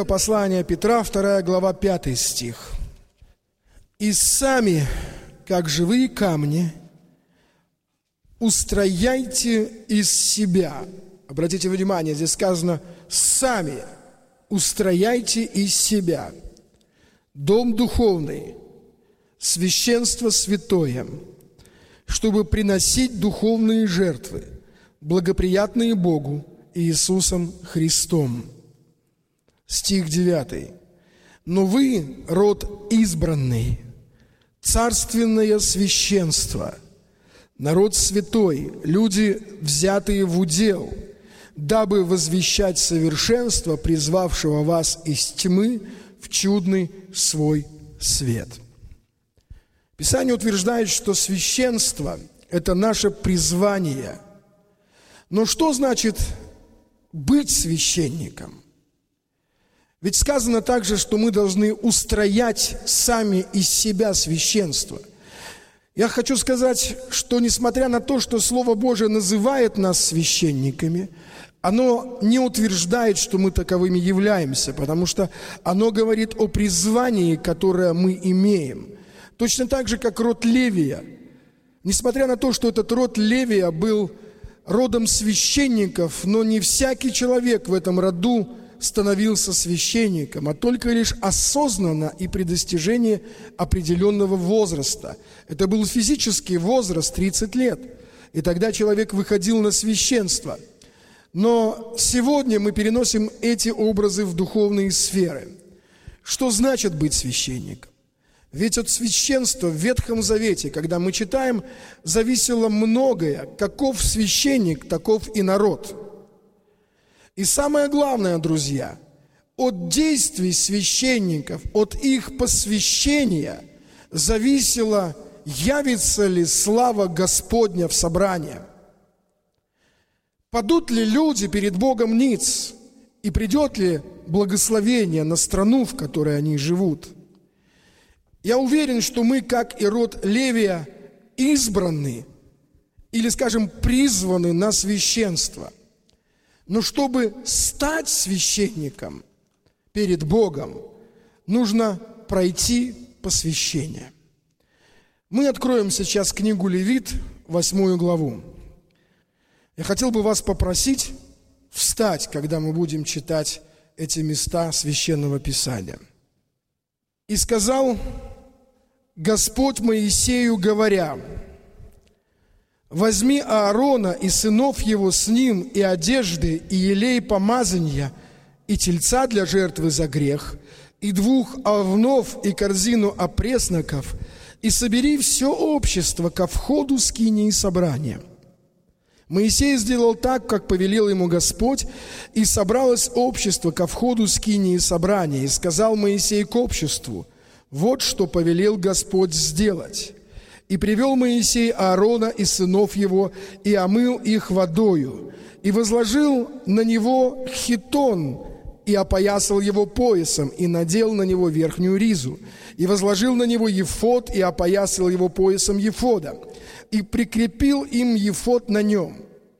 послание Петра, 2 глава, 5 стих. «И сами, как живые камни, устрояйте из себя». Обратите внимание, здесь сказано «сами устрояйте из себя дом духовный, священство святое, чтобы приносить духовные жертвы, благоприятные Богу Иисусом Христом». Стих 9. «Но вы род избранный, царственное священство, народ святой, люди, взятые в удел, дабы возвещать совершенство, призвавшего вас из тьмы в чудный свой свет». Писание утверждает, что священство – это наше призвание. Но что значит быть священником? Ведь сказано также, что мы должны устроять сами из себя священство. Я хочу сказать, что несмотря на то, что Слово Божие называет нас священниками, оно не утверждает, что мы таковыми являемся, потому что оно говорит о призвании, которое мы имеем. Точно так же, как род Левия. Несмотря на то, что этот род Левия был родом священников, но не всякий человек в этом роду становился священником, а только лишь осознанно и при достижении определенного возраста. Это был физический возраст, 30 лет. И тогда человек выходил на священство. Но сегодня мы переносим эти образы в духовные сферы. Что значит быть священником? Ведь от священства в Ветхом Завете, когда мы читаем, зависело многое. Каков священник, таков и народ. И самое главное, друзья, от действий священников, от их посвящения зависело, явится ли слава Господня в собрании. Падут ли люди перед Богом ниц, и придет ли благословение на страну, в которой они живут. Я уверен, что мы, как и род Левия, избраны, или, скажем, призваны на священство. Но чтобы стать священником перед Богом, нужно пройти посвящение. Мы откроем сейчас книгу Левит, 8 главу. Я хотел бы вас попросить встать, когда мы будем читать эти места Священного Писания. «И сказал Господь Моисею, говоря: возьми Аарона и сынов его с ним, и одежды, и елей помазания, и тельца для жертвы за грех, и 2 овнов, и корзину опресноков, и собери все общество ко входу скинии собрания». Моисей сделал так, как повелел ему Господь, и собралось общество ко входу скинии собрания. И сказал Моисей к обществу: вот что повелел Господь сделать. И привел Моисей Аарона и сынов его, и омыл их водою, и возложил на него хитон, и опоясал его поясом, и надел на него верхнюю ризу, и возложил на него ефод, и опоясал его поясом ефода, и прикрепил им ефод на нем,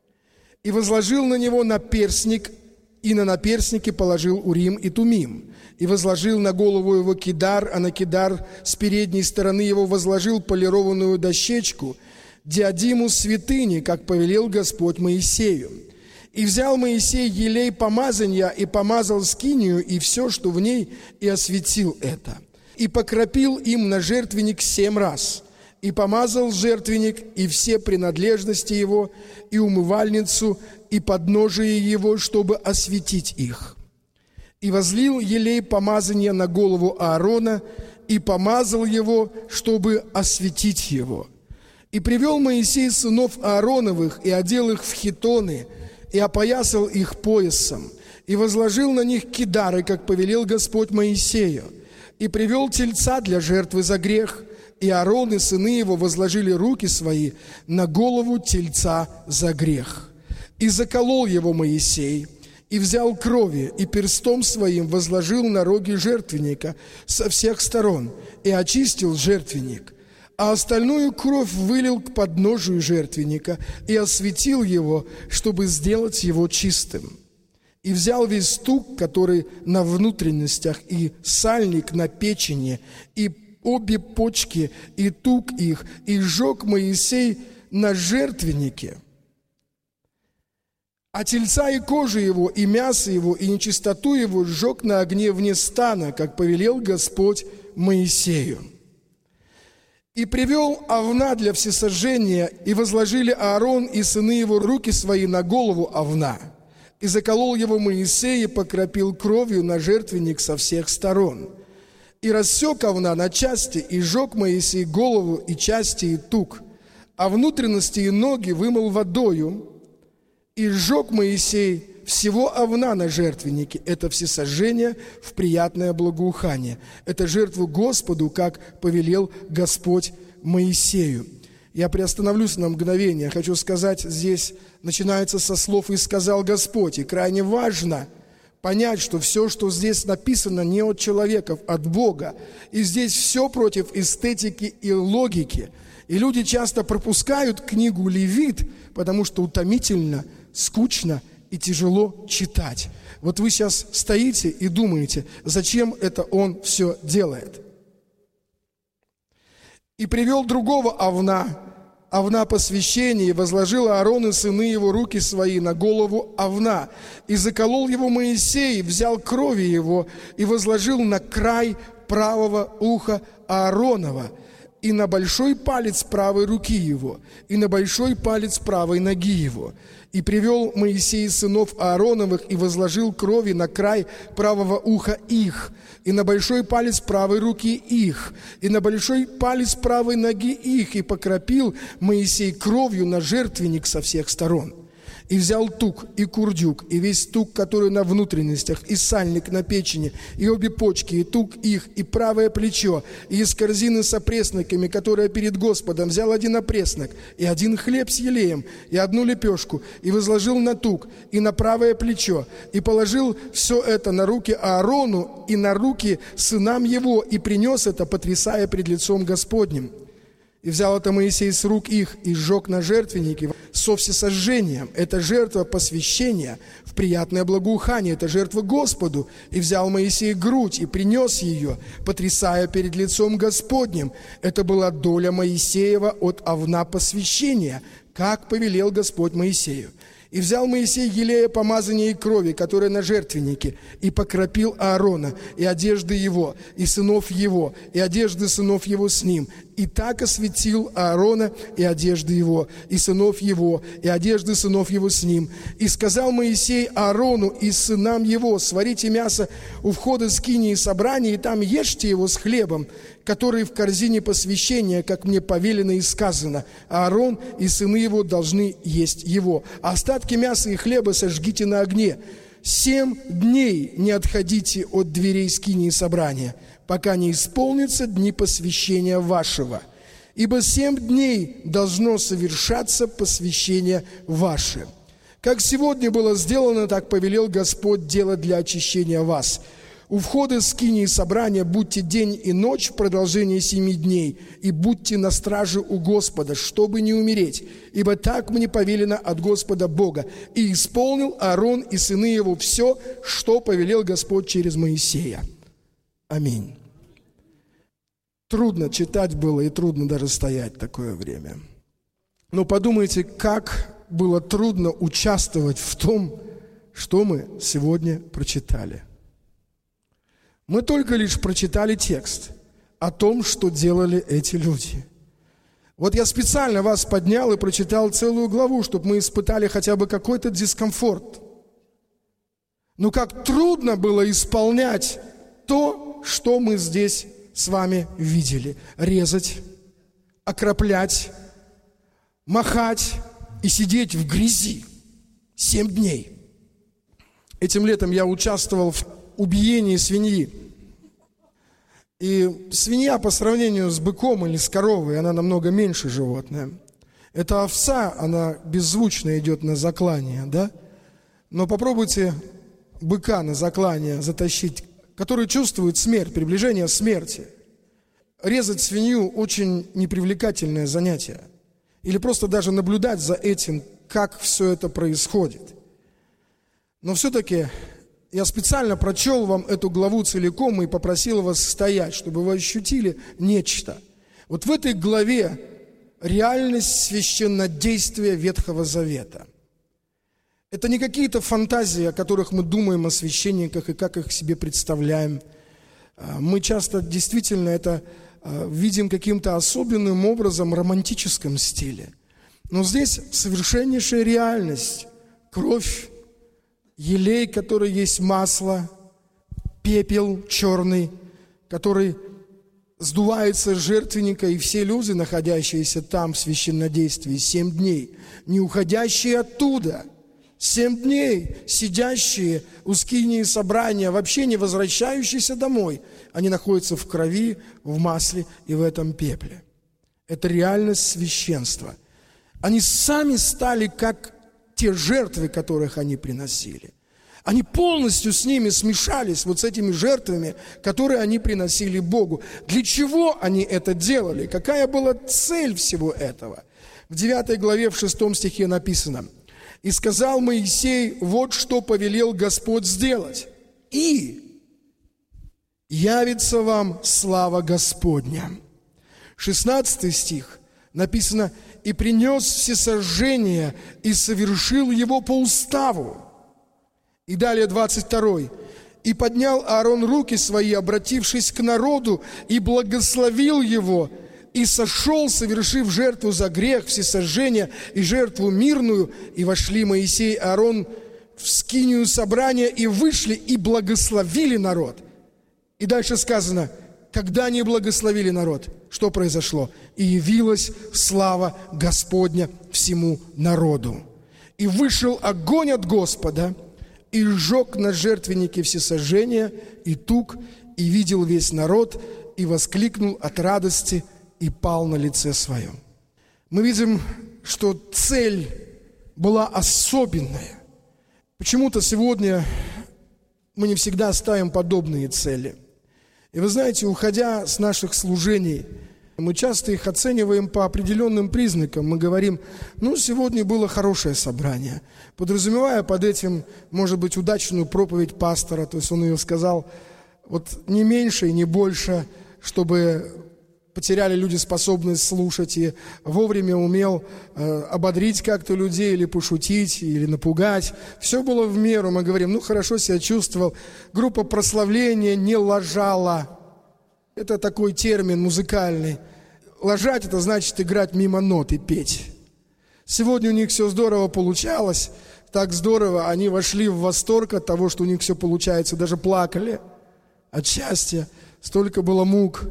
и возложил на него наперстник, и на наперстнике положил Урим и Тумим, и возложил на голову его кидар, а на кидар с передней стороны его возложил полированную дощечку, диадиму святыни, как повелел Господь Моисею. И взял Моисей елей помазания, и помазал скинию, и все, что в ней, и осветил это. И покропил им на жертвенник 7 раз, и помазал жертвенник, и все принадлежности его, и умывальницу, и подножие его, чтобы осветить их. И возлил елей помазания на голову Аарона, и помазал его, чтобы осветить его. И привел Моисей сынов Аароновых, и одел их в хитоны, и опоясал их поясом, и возложил на них кидары, как повелел Господь Моисею, и привел тельца для жертвы за грех, и Аарон и сыны его возложили руки свои на голову тельца за грех. И заколол его Моисей, и взял крови, и перстом своим возложил на роги жертвенника со всех сторон, и очистил жертвенник. А остальную кровь вылил к подножию жертвенника и осветил его, чтобы сделать его чистым. И взял весь тук, который на внутренностях, и сальник на печени, и обе почки, и тук их, и сжег Моисей на жертвеннике. А тельца и кожи его, и мясо его, и нечистоту его сжег на огне вне стана, как повелел Господь Моисею. И привел овна для всесожжения, и возложили Аарон и сыны его руки свои на голову овна. И заколол его Моисей, и покропил кровью на жертвенник со всех сторон. И рассек овна на части, и сжег Моисей голову и части, и тук, а внутренности и ноги вымыл водою, и сжег Моисей всего овна на жертвеннике. Это всесожжение в приятное благоухание. Это жертву Господу, как повелел Господь Моисею. Я приостановлюсь на мгновение. Хочу сказать, здесь начинается со слов «И сказал Господь». И крайне важно понять, что все, что здесь написано, не от человеков, от Бога. И здесь все против эстетики и логики. И люди часто пропускают книгу Левит, потому что утомительно, скучно и тяжело читать. Вот вы сейчас стоите и думаете, зачем это он все делает. И привел другого овна посвящения, и возложил Аарон и сыны его руки свои на голову овна. И заколол его Моисей, взял крови его, и возложил на край правого уха Ааронова, и на большой палец правой руки его, и на большой палец правой ноги его. И привел Моисей сынов Аароновых, и возложил крови на край правого уха их, и на большой палец правой руки их, и на большой палец правой ноги их, и покропил Моисей кровью на жертвенник со всех сторон. И взял тук, и курдюк, и весь тук, который на внутренностях, и сальник на печени, и обе почки, и тук их, и правое плечо, и из корзины с опресноками, которая перед Господом, взял один опреснок, и один хлеб с елеем, и одну лепешку, и возложил на тук, и на правое плечо, и положил все это на руки Аарону и на руки сынам его, и принес это, потрясая пред лицом Господним. И взял это Моисей с рук их и сжег на жертвеннике со всесожжением. Это жертва посвящения в приятное благоухание, это жертва Господу. И взял Моисей грудь и принес ее, потрясая перед лицом Господним. Это была доля Моисеева от овна посвящения, как повелел Господь Моисею. И взял Моисей елея помазания и крови, которая на жертвеннике, и покропил Аарона, и одежды его, и сынов его, и одежды сынов его с ним. И так осветил Аарона и одежды его, и сынов его, и одежды сынов его с ним. И сказал Моисей Аарону и сынам его: сварите мясо у входа скинии собрания, и там ешьте его с хлебом, который в корзине посвящения, как мне повелено и сказано. Аарон и сыны его должны есть его. А остатки мяса и хлеба сожгите на огне. 7 дней не отходите от дверей скинии собрания, пока не исполнятся дни посвящения вашего. Ибо 7 дней должно совершаться посвящение ваше. Как сегодня было сделано, так повелел Господь делать для очищения вас. У входа скинии собрания будьте день и ночь в продолжении 7 дней, и будьте на страже у Господа, чтобы не умереть, ибо так мне повелено от Господа Бога. И исполнил Аарон и сыны его все, что повелел Господь через Моисея. Аминь. Трудно читать было и трудно даже стоять такое время. Но подумайте, как было трудно участвовать в том, что мы сегодня прочитали. Мы только лишь прочитали текст о том, что делали эти люди. Вот я специально вас поднял и прочитал целую главу, чтобы мы испытали хотя бы какой-то дискомфорт. Но как трудно было исполнять то, что мы здесь с вами видели. Резать, окроплять, махать и сидеть в грязи 7 дней. Этим летом я участвовал в убиении свиньи. И свинья по сравнению с быком или с коровой, она намного меньше животное. Эта овца, она беззвучно идет на заклание, да? Но попробуйте быка на заклание затащить, который чувствует смерть, приближение смерти. Резать свинью очень непривлекательное занятие. Или просто даже наблюдать за этим, как все это происходит. Но все-таки я специально прочел вам эту главу целиком и попросил вас стоять, чтобы вы ощутили нечто. Вот в этой главе реальность священнодействия Ветхого Завета. Это не какие-то фантазии, о которых мы думаем о священниках и как их себе представляем. Мы часто действительно это видим каким-то особенным образом в романтическом стиле. Но здесь совершеннейшая реальность. Кровь, елей, который есть масло, пепел черный, который сдувается с жертвенника, и все люди, находящиеся там в священнодействии 7 дней, не уходящие оттуда, 7 дней сидящие у скинии собрания, вообще не возвращающиеся домой, они находятся в крови, в масле и в этом пепле. Это реальность священства. Они сами стали как те жертвы, которых они приносили. Они полностью с ними смешались, вот с этими жертвами, которые они приносили Богу. Для чего они это делали? Какая была цель всего этого? В 9 главе, в 6 стихе написано: «И сказал Моисей, вот что повелел Господь сделать. И явится вам слава Господня». 16 стих написано: «И принес всесожжение, и совершил его по уставу». И далее 22. «И поднял Аарон руки свои, обратившись к народу, и благословил его, и сошел, совершив жертву за грех, всесожжение и жертву мирную. И вошли Моисей и Аарон в скинию собрания, и вышли, и благословили народ». И дальше сказано: когда они благословили народ, что произошло? «И явилась слава Господня всему народу. И вышел огонь от Господа, и сжег на жертвеннике всесожжения, и тук, и видел весь народ, и воскликнул от радости, и пал на лице своем». Мы видим, что цель была особенная. Почему-то сегодня мы не всегда ставим подобные цели. И вы знаете, уходя с наших служений, мы часто их оцениваем по определенным признакам. Мы говорим: ну, сегодня было хорошее собрание, подразумевая под этим, может быть, удачную проповедь пастора. То есть он ее сказал вот не меньше и не больше, чтобы потеряли люди способность слушать, и вовремя умел ободрить как-то людей, или пошутить, или напугать. Все было в меру. Мы говорим: ну, хорошо себя чувствовал. Группа прославления не лажала. Это такой термин музыкальный. Лажать — это значит играть мимо нот и петь. Сегодня у них все здорово получалось, так здорово, они вошли в восторг от того, что у них все получается, даже плакали от счастья, столько было мук.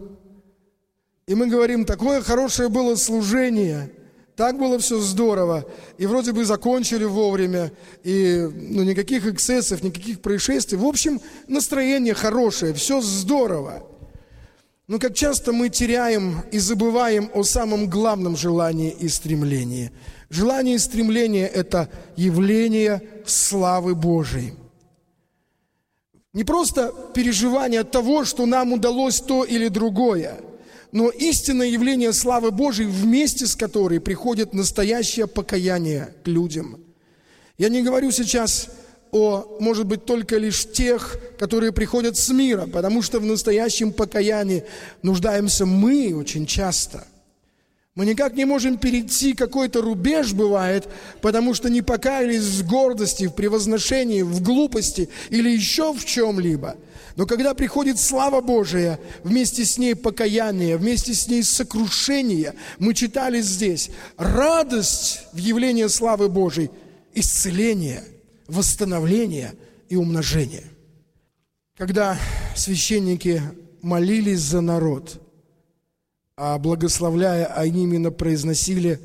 И мы говорим: такое хорошее было служение, так было все здорово, и вроде бы закончили вовремя, и никаких эксцессов, никаких происшествий. В общем, настроение хорошее, все здорово. Но как часто мы теряем и забываем о самом главном желании и стремлении. Желание и стремление – это явление славы Божией. Не просто переживание того, что нам удалось то или другое, но истинное явление славы Божией, вместе с которой приходит настоящее покаяние к людям. Я не говорю сейчас о, может быть, только лишь тех, которые приходят с мира, потому что в настоящем покаянии нуждаемся мы очень часто. Мы никак не можем перейти какой-то рубеж, бывает, потому что не покаялись в гордости, в превозношении, в глупости или еще в чем-либо. Но когда приходит слава Божия, вместе с ней покаяние, вместе с ней сокрушение, мы читали здесь, радость в явлении славы Божией, исцеление, восстановление и умножение. Когда священники молились за народ, а благословляя, они именно произносили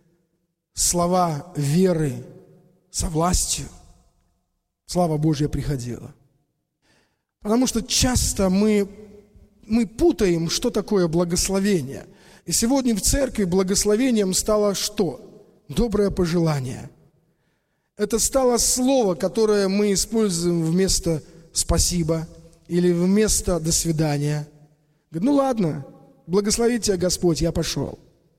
слова веры со властью, слава Божья приходила. Потому что часто мы путаем, что такое благословение. И сегодня в церкви благословением стало что? Доброе пожелание. Это стало слово, которое мы используем вместо «спасибо» или вместо «до свидания». Говорит: ну ладно, благослови тебя Господь, я пошел.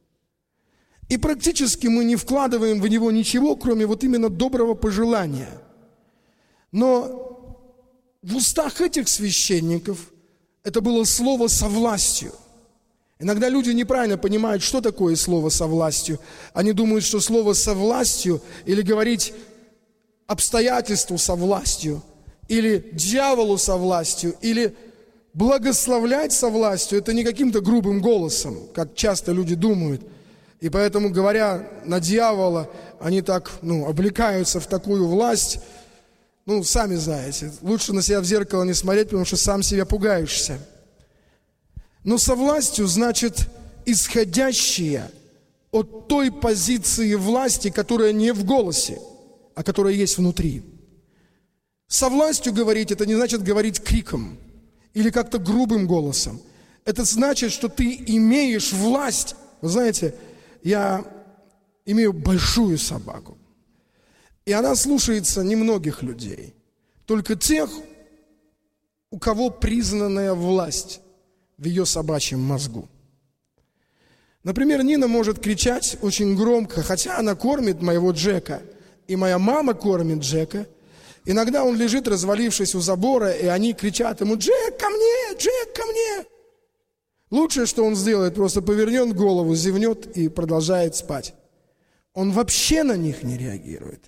И практически мы не вкладываем в него ничего, кроме вот именно доброго пожелания. Но в устах этих священников это было слово «со властью». Иногда люди неправильно понимают, что такое слово «со властью». Они думают, что слово «со властью» или говорить обстоятельству со властью, или дьяволу со властью, или благословлять со властью, это не каким-то грубым голосом, как часто люди думают. И поэтому, говоря на дьявола, они так, облекаются в такую власть. Сами знаете, лучше на себя в зеркало не смотреть, потому что сам себя пугаешься. Но со властью значит исходящее от той позиции власти, которая не в голосе, а которая есть внутри. Со властью говорить, это не значит говорить криком или как-то грубым голосом. Это значит, что ты имеешь власть. Вы знаете, я имею большую собаку, и она слушается немногих людей, только тех, у кого признанная власть в ее собачьем мозгу. Например, Нина может кричать очень громко, хотя она кормит моего Джека, и моя мама кормит Джека. Иногда он лежит, развалившись у забора, и они кричат ему: «Джек, ко мне! Джек, ко мне!» Лучшее, что он сделает, просто повернет голову, зевнет и продолжает спать. Он вообще на них не реагирует.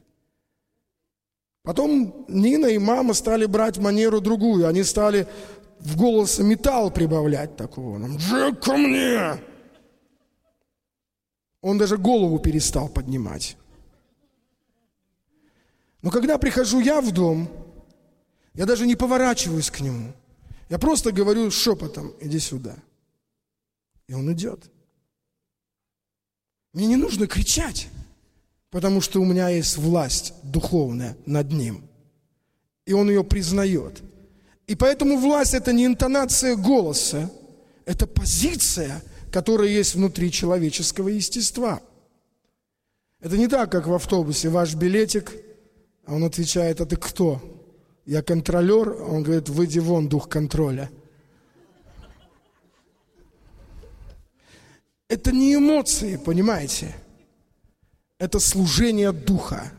Потом Нина и мама стали брать манеру другую. Они стали в голос металл прибавлять такого. «Джек, ко мне!» Он даже голову перестал поднимать. Но когда прихожу я в дом, я даже не поворачиваюсь к нему. Я просто говорю шепотом: «Иди сюда». И он идет. Мне не нужно кричать, потому что у меня есть власть духовная над ним. И он ее признает. И поэтому власть – это не интонация голоса, это позиция, которая есть внутри человеческого естества. Это не так, как в автобусе: ваш билетик, а он отвечает: «А ты кто?» «Я контролер», а он говорит: «Выйди вон, дух контроля». Это не эмоции, понимаете? Это служение духа.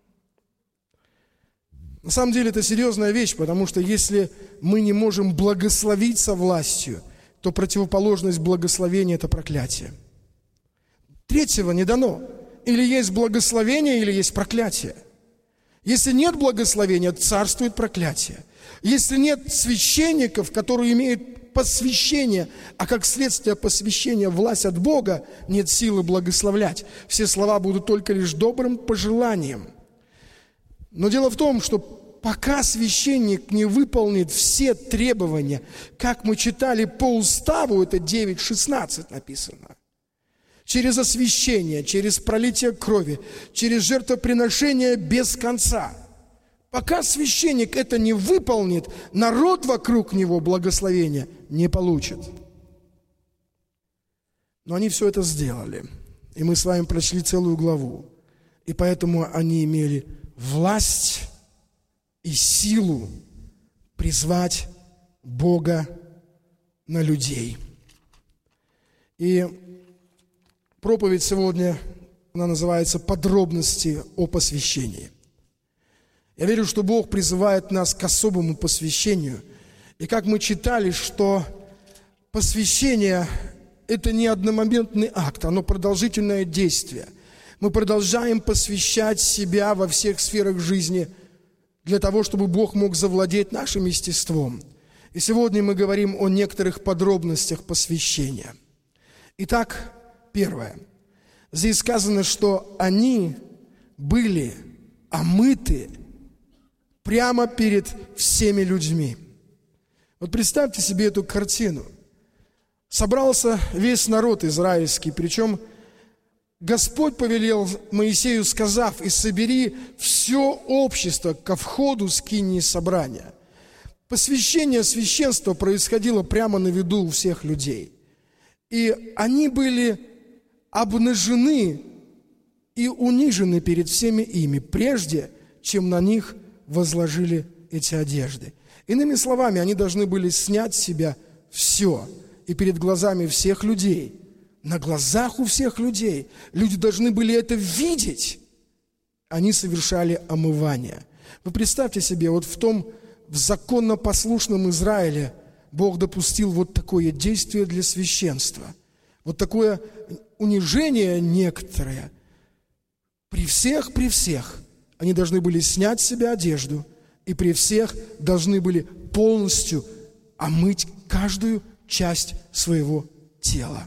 На самом деле это серьезная вещь, потому что если мы не можем благословить со властью, то противоположность благословения – это проклятие. Третьего не дано. Или есть благословение, или есть проклятие. Если нет благословения, царствует проклятие. Если нет священников, которые имеют посвящение, а как следствие посвящения власть от Бога, нет силы благословлять. Все слова будут только лишь добрым пожеланием. Но дело в том, что пока священник не выполнит все требования, как мы читали по уставу, это 9:16 написано, через освящение, через пролитие крови, через жертвоприношение без конца. Пока священник это не выполнит, народ вокруг него благословения не получит. Но они все это сделали. И мы с вами прочли целую главу. И поэтому они имели власть и силу призвать Бога на людей. И проповедь сегодня, она называется «Подробности о посвящении». Я верю, что Бог призывает нас к особому посвящению. И как мы читали, что посвящение – это не одномоментный акт, оно продолжительное действие. Мы продолжаем посвящать себя во всех сферах жизни для того, чтобы Бог мог завладеть нашим естеством. И сегодня мы говорим о некоторых подробностях посвящения. Итак, первое. Здесь сказано, что они были омыты прямо перед всеми людьми. Вот представьте себе эту картину. Собрался весь народ израильский, причем Господь повелел Моисею, сказав: «И собери все общество ко входу скинии собрания». Посвящение священства происходило прямо на виду у всех людей. И они были обнажены и унижены перед всеми ими, прежде чем на них возложили эти одежды. Иными словами, они должны были снять с себя все. И перед глазами всех людей, на глазах у всех людей, люди должны были это видеть. Они совершали омывание. Вы представьте себе, вот в законно-послушном Израиле Бог допустил вот такое действие для священства. Вот такое унижение некоторое. При всех они должны были снять с себя одежду, и при всех должны были полностью омыть каждую часть своего тела.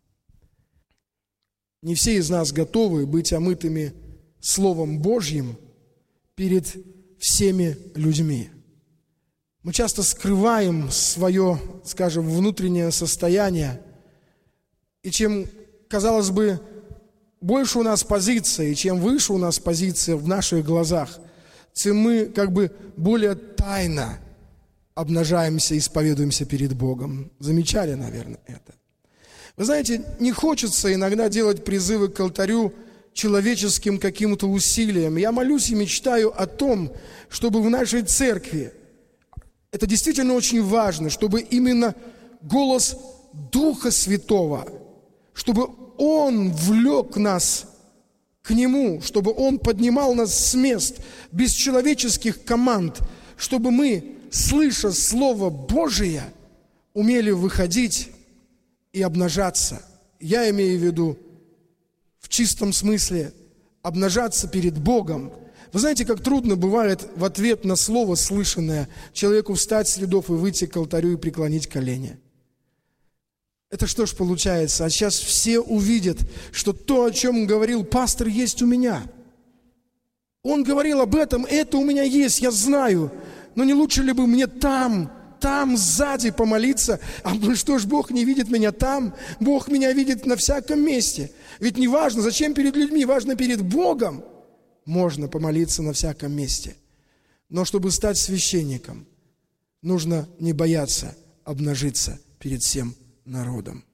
Не все из нас готовы быть омытыми Словом Божьим перед всеми людьми. Мы часто скрываем свое, скажем, внутреннее состояние, и чем, казалось бы, больше у нас позиция, и чем выше у нас позиция в наших глазах, тем мы как бы более тайно обнажаемся и исповедуемся перед Богом. Замечали, наверное, это? Вы знаете, не хочется иногда делать призывы к алтарю человеческим каким-то усилием. Я молюсь и мечтаю о том, чтобы в нашей церкви, это действительно очень важно, чтобы именно голос Духа Святого, чтобы Он влек нас к Нему, чтобы Он поднимал нас с мест без человеческих команд, чтобы мы, слыша Слово Божие, умели выходить и обнажаться. Я имею в виду в чистом смысле обнажаться перед Богом. Вы знаете, как трудно бывает в ответ на слово слышанное человеку встать с рядов и выйти к алтарю и преклонить колени. Это что ж получается? А сейчас все увидят, что то, о чем говорил пастор, есть у меня. Он говорил об этом, это у меня есть, я знаю. Но не лучше ли бы мне там сзади помолиться? А что ж, Бог не видит меня там? Бог меня видит на всяком месте. Ведь не важно, зачем перед людьми, важно перед Богом. Можно помолиться на всяком месте. Но чтобы стать священником, нужно не бояться обнажиться перед всем народом.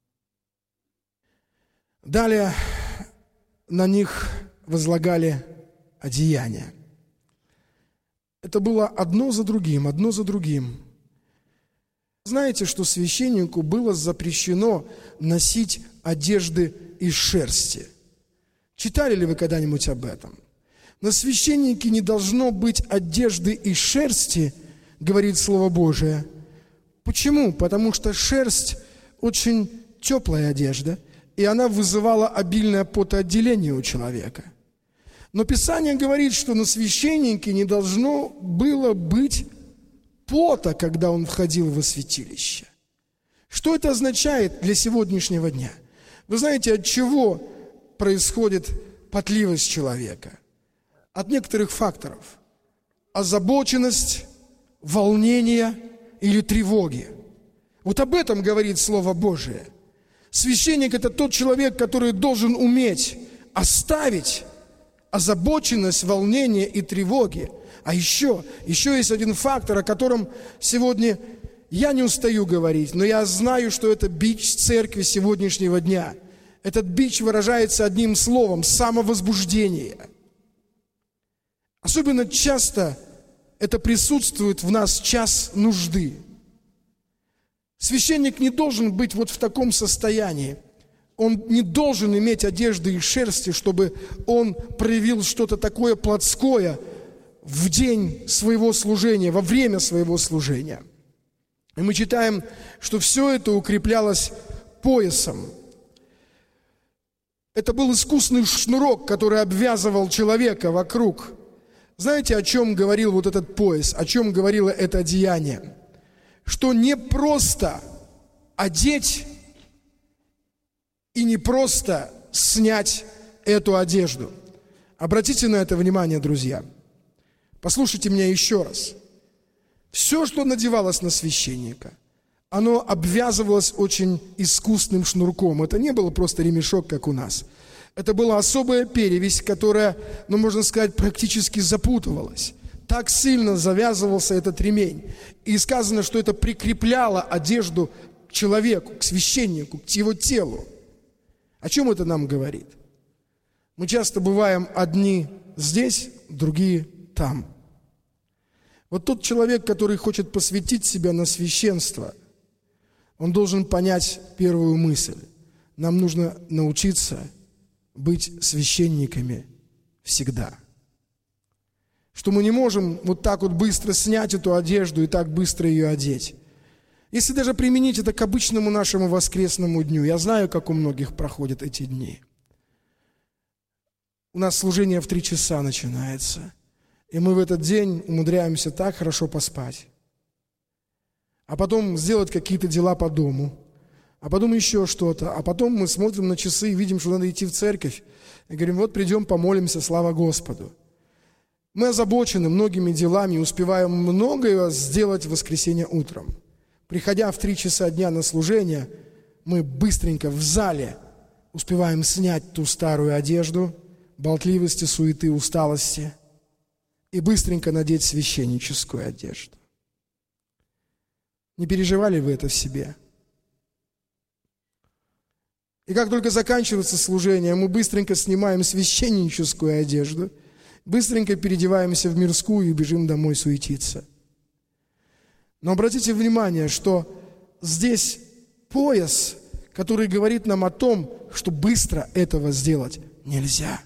Далее на них возлагали одеяния. Это было одно за другим. Знаете, что священнику было запрещено носить одежды из шерсти? Читали ли вы когда-нибудь об этом? На священнике не должно быть одежды из шерсти, говорит Слово Божие. Почему? Потому что шерсть очень теплая одежда, и она вызывала обильное потоотделение у человека. Но Писание говорит, что на священнике не должно было быть пота, когда он входил во святилище. Что это означает для сегодняшнего дня? Вы знаете, от чего происходит потливость человека? От некоторых факторов. Озабоченность, волнение или тревоги. Вот об этом говорит Слово Божие. Священник – это тот человек, который должен уметь оставить озабоченность, волнение и тревоги. А еще есть один фактор, о котором сегодня я не устаю говорить, но я знаю, что это бич церкви сегодняшнего дня. Этот бич выражается одним словом – самовозбуждение. Особенно часто это присутствует в нас час нужды. Священник не должен быть вот в таком состоянии. Он не должен иметь одежды из шерсти, чтобы он проявил что-то такое плотское в день своего служения, во время своего служения. И мы читаем, что все это укреплялось поясом. Это был искусный шнурок, который обвязывал человека вокруг. Знаете, о чем говорил вот этот пояс, о чем говорило это одеяние? Что не просто одеть и не просто снять эту одежду. Обратите на это внимание, друзья. Послушайте меня еще раз. Все, что надевалось на священника, оно обвязывалось очень искусным шнурком. Это не было просто ремешок, как у нас. Это была особая перевязь, которая, можно сказать, практически запутывалась. Так сильно завязывался этот ремень. И сказано, что это прикрепляло одежду к человеку, к священнику, к его телу. О чем это нам говорит? Мы часто бываем одни здесь, другие там. Вот тот человек, который хочет посвятить себя на священство, он должен понять первую мысль. Нам нужно научиться быть священниками всегда. что мы не можем вот так вот быстро снять эту одежду и так быстро ее одеть. Если даже применить это к обычному нашему воскресному дню, я знаю, как у многих проходят эти дни. У нас служение в 3 часа начинается, и мы в этот день умудряемся так хорошо поспать, а потом сделать какие-то дела по дому, а потом еще что-то, а потом мы смотрим на часы и видим, что надо идти в церковь, и говорим: вот придем, помолимся, слава Господу. Мы озабочены многими делами и успеваем многое сделать в воскресенье утром. Приходя в 3 часа дня на служение, мы быстренько в зале успеваем снять ту старую одежду, болтливости, суеты, усталости, и быстренько надеть священническую одежду. Не переживали вы это в себе? И как только заканчивается служение, мы быстренько снимаем священническую одежду, быстренько переодеваемся в мирскую и бежим домой суетиться. Но обратите внимание, что здесь пояс, который говорит нам о том, что быстро этого сделать нельзя.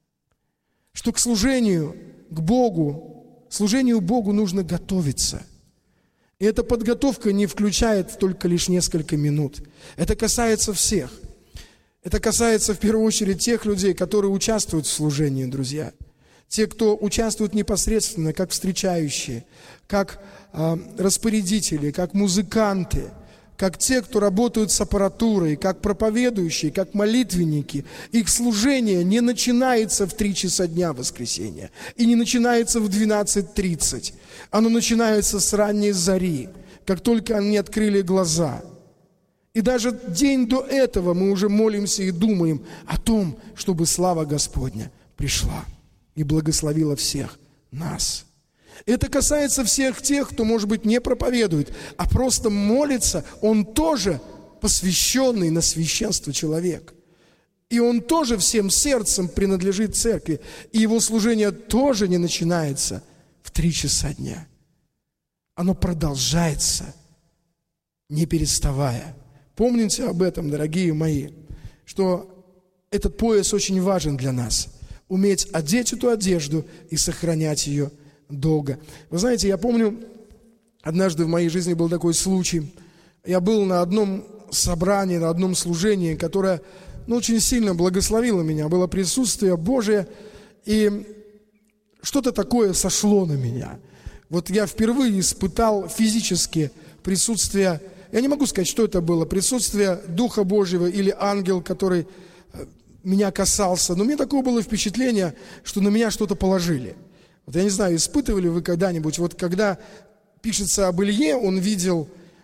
Что к служению, к Богу, служению Богу нужно готовиться. И эта подготовка не включает только лишь несколько минут. Это касается всех. Это касается в первую очередь тех людей, которые участвуют в служении, друзья. Те, кто участвует непосредственно, как встречающие, как распорядители, как музыканты, как те, кто работают с аппаратурой, как проповедующие, как молитвенники. Их служение не начинается в 3 часа дня воскресенья и не начинается в 12:30. Оно начинается с ранней зари, как только они открыли глаза. И даже день до этого мы уже молимся и думаем о том, чтобы слава Господня пришла и благословила всех нас. Это касается всех тех, кто, может быть, не проповедует, а просто молится. Он тоже посвященный на священство человек. И он тоже всем сердцем принадлежит церкви. И его служение тоже не начинается в 3 часа дня. Оно продолжается, не переставая. Помните об этом, дорогие мои, что этот пояс очень важен для нас. Уметь одеть эту одежду и сохранять ее долго. Вы знаете, я помню, однажды в моей жизни был такой случай. Я был на одном собрании, на одном служении, которое очень сильно благословило меня. Было присутствие Божие, и что-то такое сошло на меня. Вот я впервые испытал физически присутствие, я не могу сказать, что это было, присутствие Духа Божьего или ангел, который меня касался. Но у меня такое было впечатление, что на меня что-то положили. Вот я не знаю, испытывали вы когда-нибудь, вот когда пишется об Илье, он видел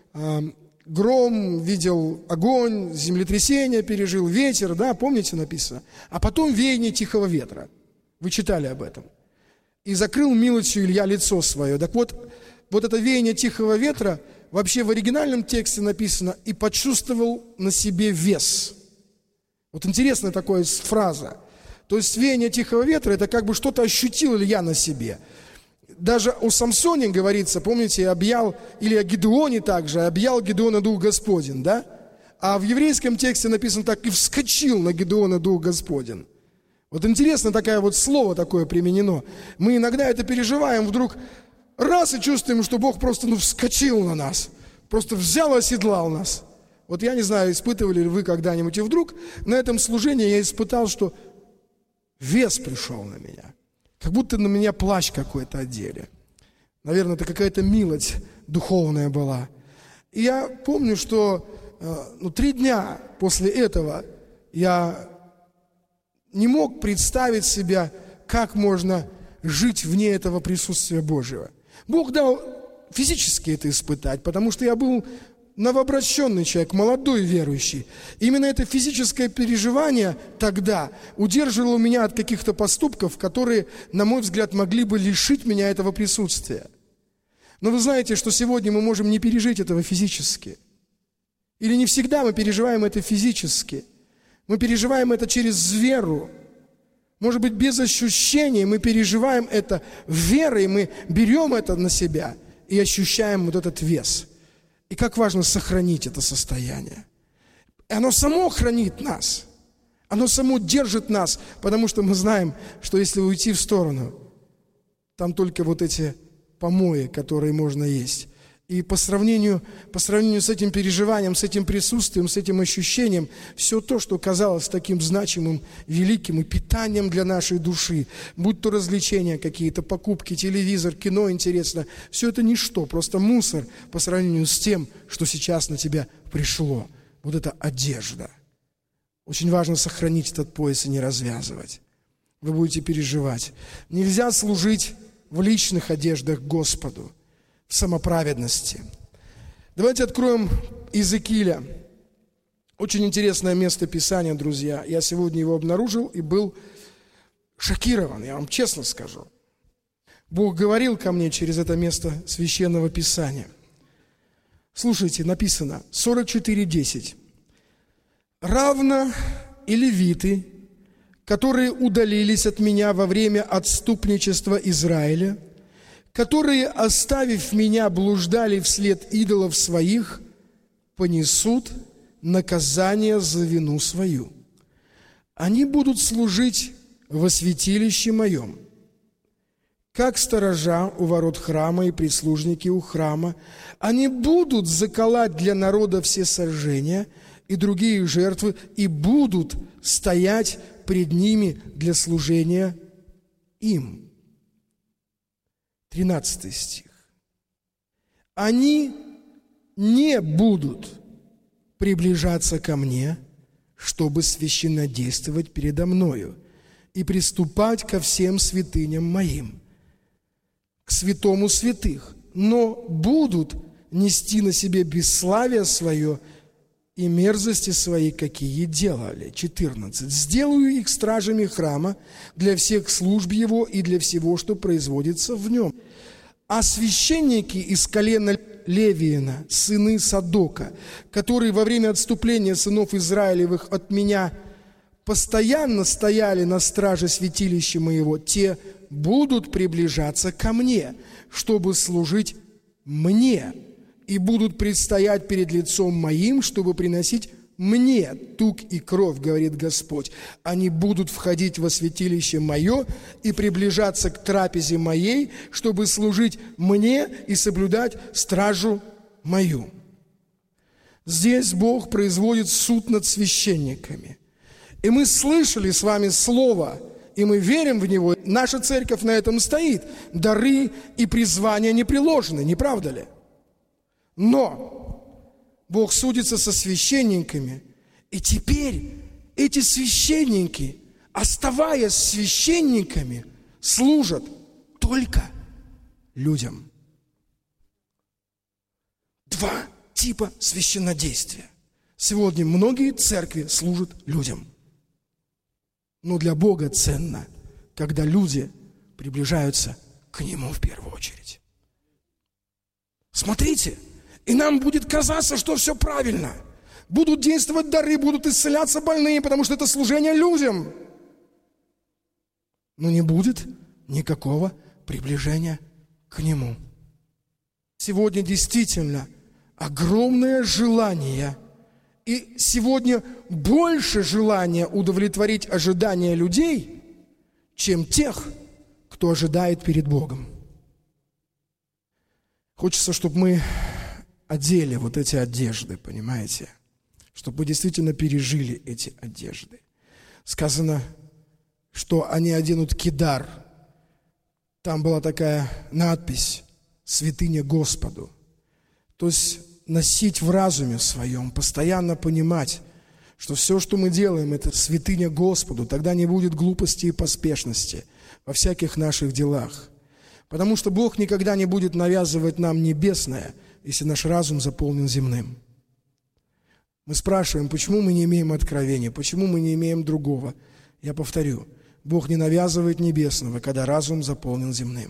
гром, видел огонь, землетрясение пережил, ветер, да, помните написано? А потом веяние тихого ветра. Вы читали об этом. И закрыл милостью Илья лицо свое. Так вот это веяние тихого ветра, вообще в оригинальном тексте написано: «и почувствовал на себе вес». Вот интересная такая фраза. То есть веяние тихого ветра, это как бы что-то ощутил Илья на себе. Даже о Самсоне говорится, помните, объял, или о Гедеоне также, объял Гедеона Дух Господень, да? А в еврейском тексте написано так: «и вскочил на Гедеона Дух Господень». Вот интересно, такое вот слово такое применено. Мы иногда это переживаем, вдруг раз и чувствуем, что Бог просто вскочил на нас, просто взял и оседлал нас. Вот я не знаю, испытывали ли вы когда-нибудь, и вдруг на этом служении я испытал, что вес пришел на меня. Как будто на меня плащ какой-то одели. Наверное, это какая-то милость духовная была. И я помню, что 3 дня после этого я не мог представить себя, как можно жить вне этого присутствия Божьего. Бог дал физически это испытать, потому что я был новообращенный человек, молодой верующий. Именно это физическое переживание тогда удерживало меня от каких-то поступков, которые, на мой взгляд, могли бы лишить меня этого присутствия. Но вы знаете, что сегодня мы можем не пережить этого физически. Или не всегда мы переживаем это физически. Мы переживаем это через веру. Может быть, без ощущений мы переживаем это верой, мы берем это на себя и ощущаем вот этот вес. И как важно сохранить это состояние. И оно само хранит нас. Оно само держит нас, потому что мы знаем, что если уйти в сторону, Там только вот эти помои, которые можно есть. И по сравнению с этим переживанием, с этим присутствием, с этим ощущением, все то, что казалось таким значимым, великим и питанием для нашей души, будь то развлечения какие-то, покупки, телевизор, кино интересно, все это ничто, просто мусор по сравнению с тем, что сейчас на тебя пришло. Вот эта одежда. Очень важно сохранить этот пояс и не развязывать. Вы будете переживать. Нельзя служить в личных одеждах Господу, в самоправедности. Давайте откроем Иезекииля. Очень интересное место Писания, друзья. Я сегодня его обнаружил и был шокирован, я вам честно скажу. Бог говорил ко мне через это место Священного Писания. Слушайте, написано 44:10. «Равно и левиты, которые удалились от меня во время отступничества Израиля, которые, оставив меня, блуждали вслед идолов своих, понесут наказание за вину свою. Они будут служить во святилище моем, как сторожа у ворот храма и прислужники у храма. Они будут заколоть для народа все сожжения и другие жертвы, и будут стоять пред ними для служения им». 13 стих. «Они не будут приближаться ко мне, чтобы священнодействовать передо мною и приступать ко всем святыням моим, к святому святых, но будут нести на себе бесславие свое и мерзости свои, какие делали». 14. «Сделаю их стражами храма для всех служб его и для всего, что производится в нем. А священники из колена Левиина, сыны Садока, которые во время отступления сынов Израилевых от меня постоянно стояли на страже святилища моего, те будут приближаться ко мне, чтобы служить мне, и будут предстоять перед лицом моим, чтобы приносить мне тук и кровь, говорит Господь. Они будут входить во святилище мое и приближаться к трапезе моей, чтобы служить мне и соблюдать стражу мою». Здесь Бог производит суд над священниками. И мы слышали с вами слово, и мы верим в него. Наша церковь на этом стоит. Дары и призвания не приложены, не правда ли? Но Бог судится со священниками, и теперь эти священники, оставаясь священниками, служат только людям. Два типа священнодействия. Сегодня многие церкви служат людям. Но для Бога ценно, когда люди приближаются к Нему в первую очередь. Смотрите, и нам будет казаться, что все правильно. Будут действовать дары, будут исцеляться больные, потому что это служение людям. Но не будет никакого приближения к Нему. Сегодня действительно огромное желание, и сегодня больше желания удовлетворить ожидания людей, чем тех, кто ожидает перед Богом. Хочется, чтобы мы одели вот эти одежды, понимаете? Чтобы мы действительно пережили эти одежды. Сказано, что они оденут кидар. Там была такая надпись «Святыня Господу». То есть носить в разуме своем, постоянно понимать, что все, что мы делаем, это святыня Господу. Тогда не будет глупости и поспешности во всяких наших делах. Потому что Бог никогда не будет навязывать нам небесное, если наш разум заполнен земным. Мы спрашиваем, почему мы не имеем откровения, почему мы не имеем другого. Я повторю, Бог не навязывает небесного, когда разум заполнен земным.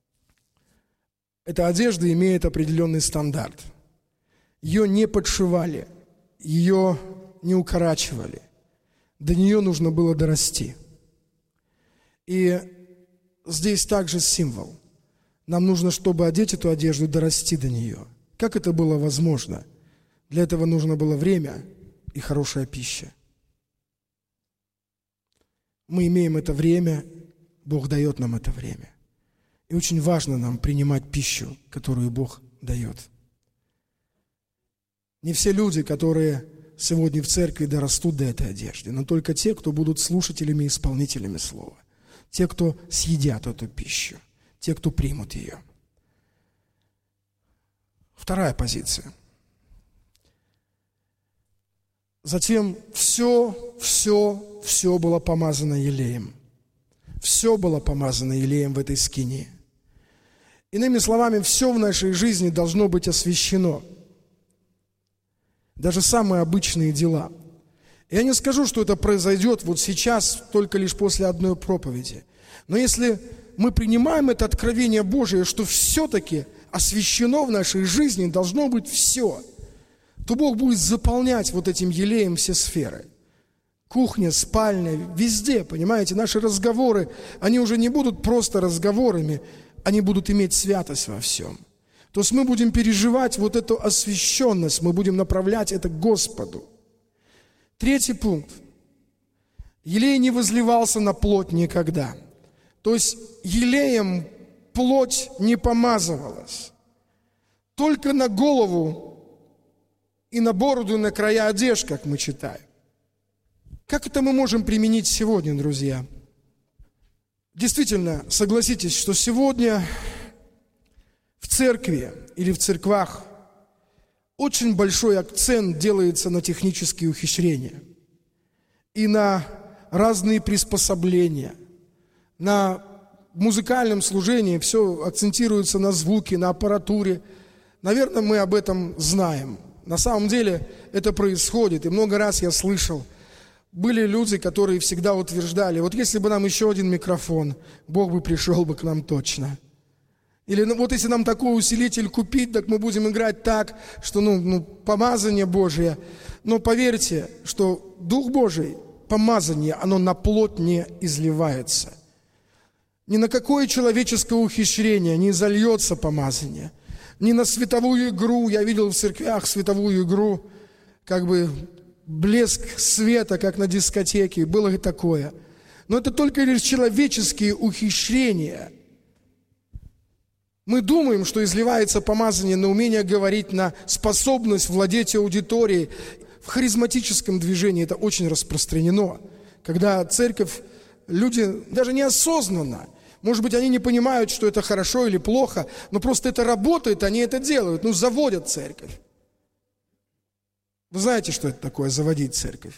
Эта одежда имеет определенный стандарт. Ее не подшивали, ее не укорачивали. До нее нужно было дорасти. И здесь также символ. Нам нужно, чтобы одеть эту одежду, дорасти до нее. Как это было возможно? Для этого нужно было время и хорошая пища. Мы имеем это время, Бог дает нам это время. И очень важно нам принимать пищу, которую Бог дает. Не все люди, которые сегодня в церкви дорастут до этой одежды, но только те, кто будут слушателями и исполнителями Слова. Те, кто съедят эту пищу, те, кто примут ее. Вторая позиция. Затем все было помазано елеем. Все было помазано елеем в этой скинии. Иными словами, все в нашей жизни должно быть освящено. Даже самые обычные дела. Я не скажу, что это произойдет вот сейчас, только лишь после одной проповеди. Но если мы принимаем это откровение Божие, что все-таки освящено в нашей жизни, должно быть все, то Бог будет заполнять вот этим елеем все сферы. Кухня, спальня, везде, понимаете, наши разговоры, они уже не будут просто разговорами, они будут иметь святость во всем. То есть мы будем переживать вот эту освященность, мы будем направлять это к Господу. Третий пункт. Елей не возливался на плоть никогда. То есть елеем плоть не помазывалась. Только на голову и на бороду, и на края одежд, как мы читаем. Как это мы можем применить сегодня, друзья? Действительно, согласитесь, что сегодня в церкви или в церквах очень большой акцент делается на технические ухищрения и на разные приспособления. На музыкальном служении все акцентируется на звуке, на аппаратуре. Наверное, мы об этом знаем. На самом деле это происходит. И много раз я слышал, были люди, которые всегда утверждали, вот если бы нам еще один микрофон, Бог бы пришел бы к нам точно. Или вот если нам такой усилитель купить, так мы будем играть так, что помазание Божие. Но поверьте, что Дух Божий, помазание, оно на плоть не изливается. Ни на какое человеческое ухищрение не зальется помазание. Ни на световую игру, я видел в церквях световую игру, как бы блеск света, как на дискотеке, было и такое. Но это только лишь человеческие ухищрения. Мы думаем, что изливается помазание на умение говорить, на способность владеть аудиторией. В харизматическом движении это очень распространено. Когда церковь, люди даже неосознанно, может быть, они не понимают, что это хорошо или плохо, но просто это работает, они это делают, заводят церковь. Вы знаете, что это такое, заводить церковь?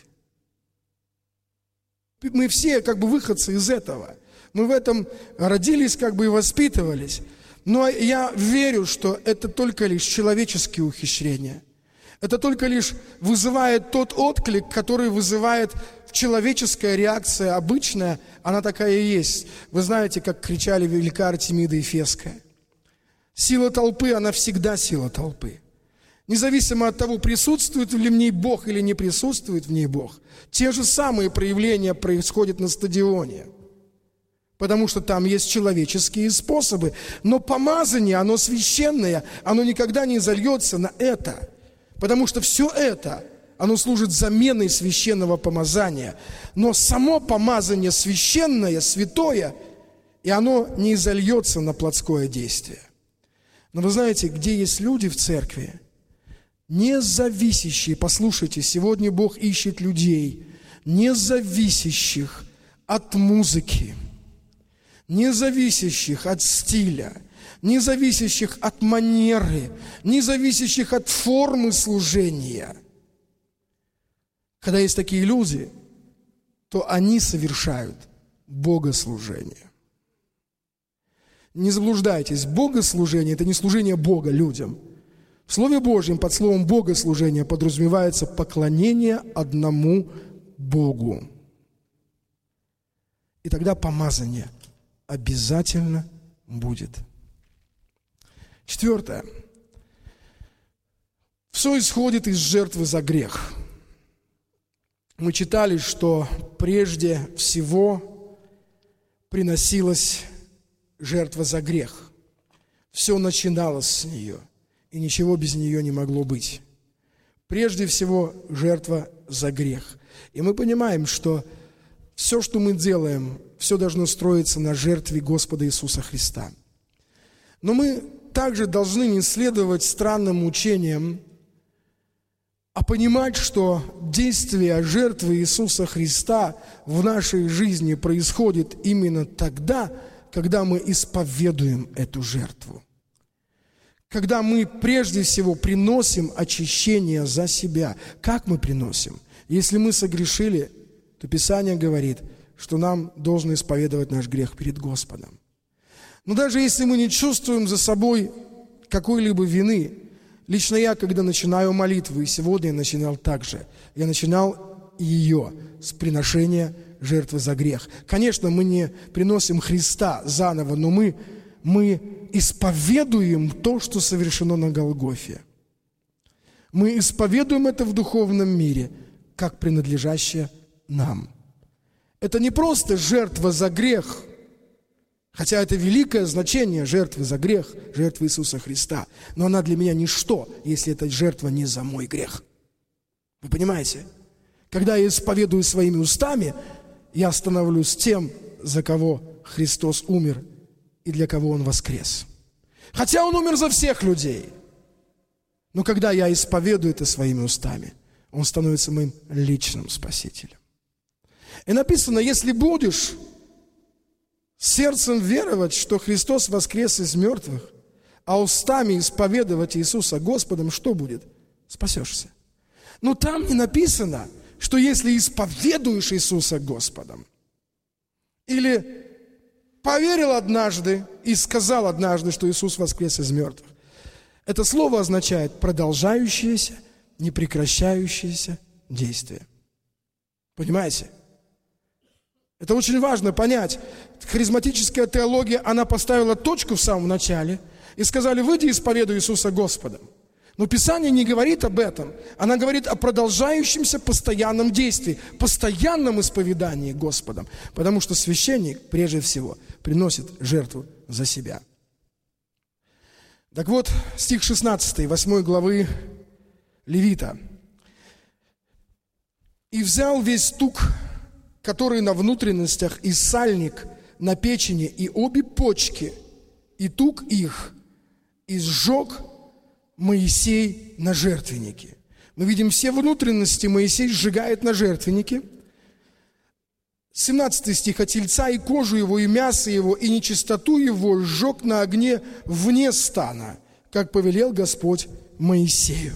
Мы все выходцы из этого. Мы в этом родились и воспитывались. Но я верю, что это только лишь человеческие ухищрения. Это только лишь вызывает тот отклик, который вызывает человеческая реакция, обычная, она такая и есть. Вы знаете, как кричали велика Артемида Ефесская. Сила толпы, она всегда сила толпы. Независимо от того, присутствует ли в ней Бог или не присутствует в ней Бог. Те же самые проявления происходят на стадионе. Потому что там есть человеческие способы. Но помазание, оно священное, оно никогда не зальется на это. Потому что все это, оно служит заменой священного помазания. Но само помазание священное, святое, и оно не зальется на плотское действие. Но вы знаете, где есть люди в церкви, независящие, послушайте, сегодня Бог ищет людей, независящих от музыки, независящих от стиля, независящих от манеры, независящих от формы служения. Когда есть такие люди, то они совершают богослужение. Не заблуждайтесь, богослужение – это не служение Бога людям. В Слове Божьем под словом богослужение подразумевается поклонение одному Богу. И тогда помазание обязательно будет. Четвертое. Все исходит из жертвы за грех. Мы читали, что прежде всего приносилась жертва за грех. Все начиналось с нее, и ничего без нее не могло быть. Прежде всего жертва за грех. И мы понимаем, что все, что мы делаем, все должно строиться на жертве Господа Иисуса Христа. Но мы также должны не следовать странным учениям, а понимать, что действие жертвы Иисуса Христа в нашей жизни происходит именно тогда, когда мы исповедуем эту жертву. Когда мы прежде всего приносим очищение за себя. Как мы приносим? Если мы согрешили, то Писание говорит, что нам должно исповедовать наш грех перед Господом. Но даже если мы не чувствуем за собой какой-либо вины, лично я, когда начинаю молитву, и сегодня я начинал так же, я начинал ее с приношения жертвы за грех. Конечно, мы не приносим Христа заново, но мы исповедуем то, что совершено на Голгофе. Мы исповедуем это в духовном мире, как принадлежащее нам. Это не просто жертва за грех, хотя это великое значение жертвы за грех, жертвы Иисуса Христа. Но она для меня ничто, если эта жертва не за мой грех. Вы понимаете? Когда я исповедую своими устами, я становлюсь тем, за кого Христос умер и для кого Он воскрес. Хотя Он умер за всех людей. Но когда я исповедую это своими устами, Он становится моим личным Спасителем. И написано, если будешь сердцем веровать, что Христос воскрес из мертвых, а устами исповедовать Иисуса Господом, что будет? Спасешься. Но там не написано, что если исповедуешь Иисуса Господом, или поверил однажды и сказал однажды, что Иисус воскрес из мертвых, это слово означает продолжающееся, непрекращающееся действие. Понимаете? Это очень важно понять. Харизматическая теология, она поставила точку в самом начале и сказали, выйди и исповедуй Иисуса Господом. Но Писание не говорит об этом. Она говорит о продолжающемся постоянном действии, постоянном исповедании Господом. Потому что священник, прежде всего, приносит жертву за себя. Так вот, стих 16, 8 главы Левита. «И взял весь тук, который на внутренностях, и сальник на печени, и обе почки, и тук их, и сжег Моисей на жертвеннике». Мы видим, все внутренности Моисей сжигает на жертвеннике. 17 стих. «А тельца и кожу его, и мясо его, и нечистоту его сжег на огне вне стана, как повелел Господь Моисею».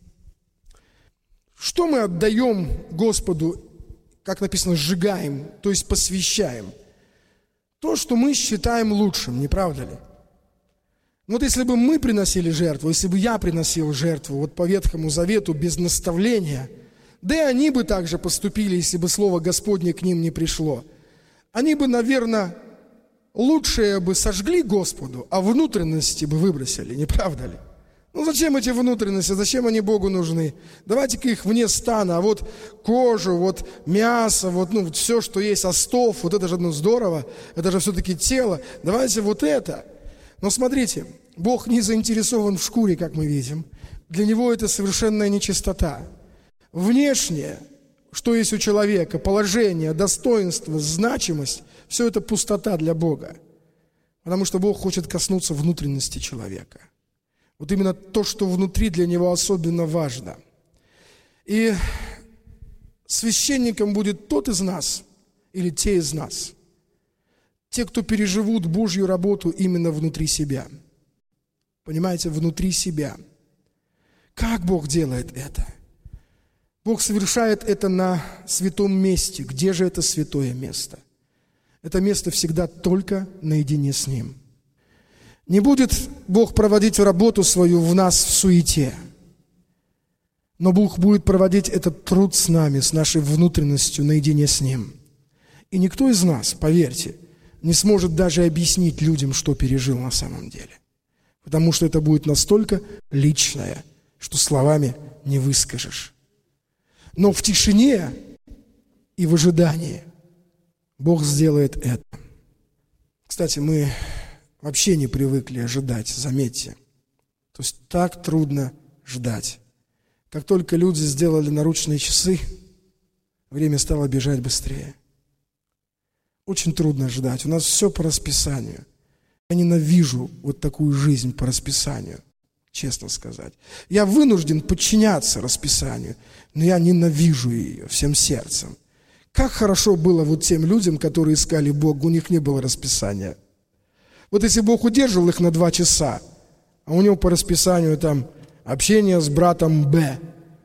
Что мы отдаем Господу, как написано, сжигаем, то есть посвящаем? То, что мы считаем лучшим, не правда ли? Вот если бы мы приносили жертву, если бы я приносил жертву вот по Ветхому Завету без наставления, да и они бы также поступили, если бы Слово Господне к ним не пришло. Они бы, наверное, лучшее бы сожгли Господу, а внутренности бы выбросили, не правда ли? Ну зачем эти внутренности, зачем они Богу нужны? Давайте-ка их вне стана, а вот кожу, вот мясо, вот все, что есть, остов, вот это же здорово, это же все-таки тело, давайте вот это. Но смотрите, Бог не заинтересован в шкуре, как мы видим. Для Него это совершенная нечистота. Внешнее, что есть у человека, положение, достоинство, значимость, все это пустота для Бога. Потому что Бог хочет коснуться внутренности человека. Вот именно то, что внутри для Него особенно важно. И священником будет тот из нас, или те из нас, те, кто переживут Божью работу именно внутри себя. Понимаете, внутри себя. Как Бог делает это? Бог совершает это на святом месте. Где же это святое место? Это место всегда только наедине с Ним. Не будет Бог проводить работу свою в нас в суете, но Бог будет проводить этот труд с нами, с нашей внутренностью наедине с Ним. И никто из нас, поверьте, не сможет даже объяснить людям, что пережил на самом деле. Потому что это будет настолько личное, что словами не выскажешь. Но в тишине и в ожидании Бог сделает это. Кстати, мы вообще не привыкли ожидать, заметьте. То есть так трудно ждать. Как только люди сделали наручные часы, время стало бежать быстрее. Очень трудно ждать. У нас все по расписанию. Я ненавижу вот такую жизнь по расписанию, честно сказать. Я вынужден подчиняться расписанию, но я ненавижу ее всем сердцем. Как хорошо было вот тем людям, которые искали Бога, у них не было расписания. Вот если Бог удерживал их на 2 часа, а у него по расписанию там общение с братом Б,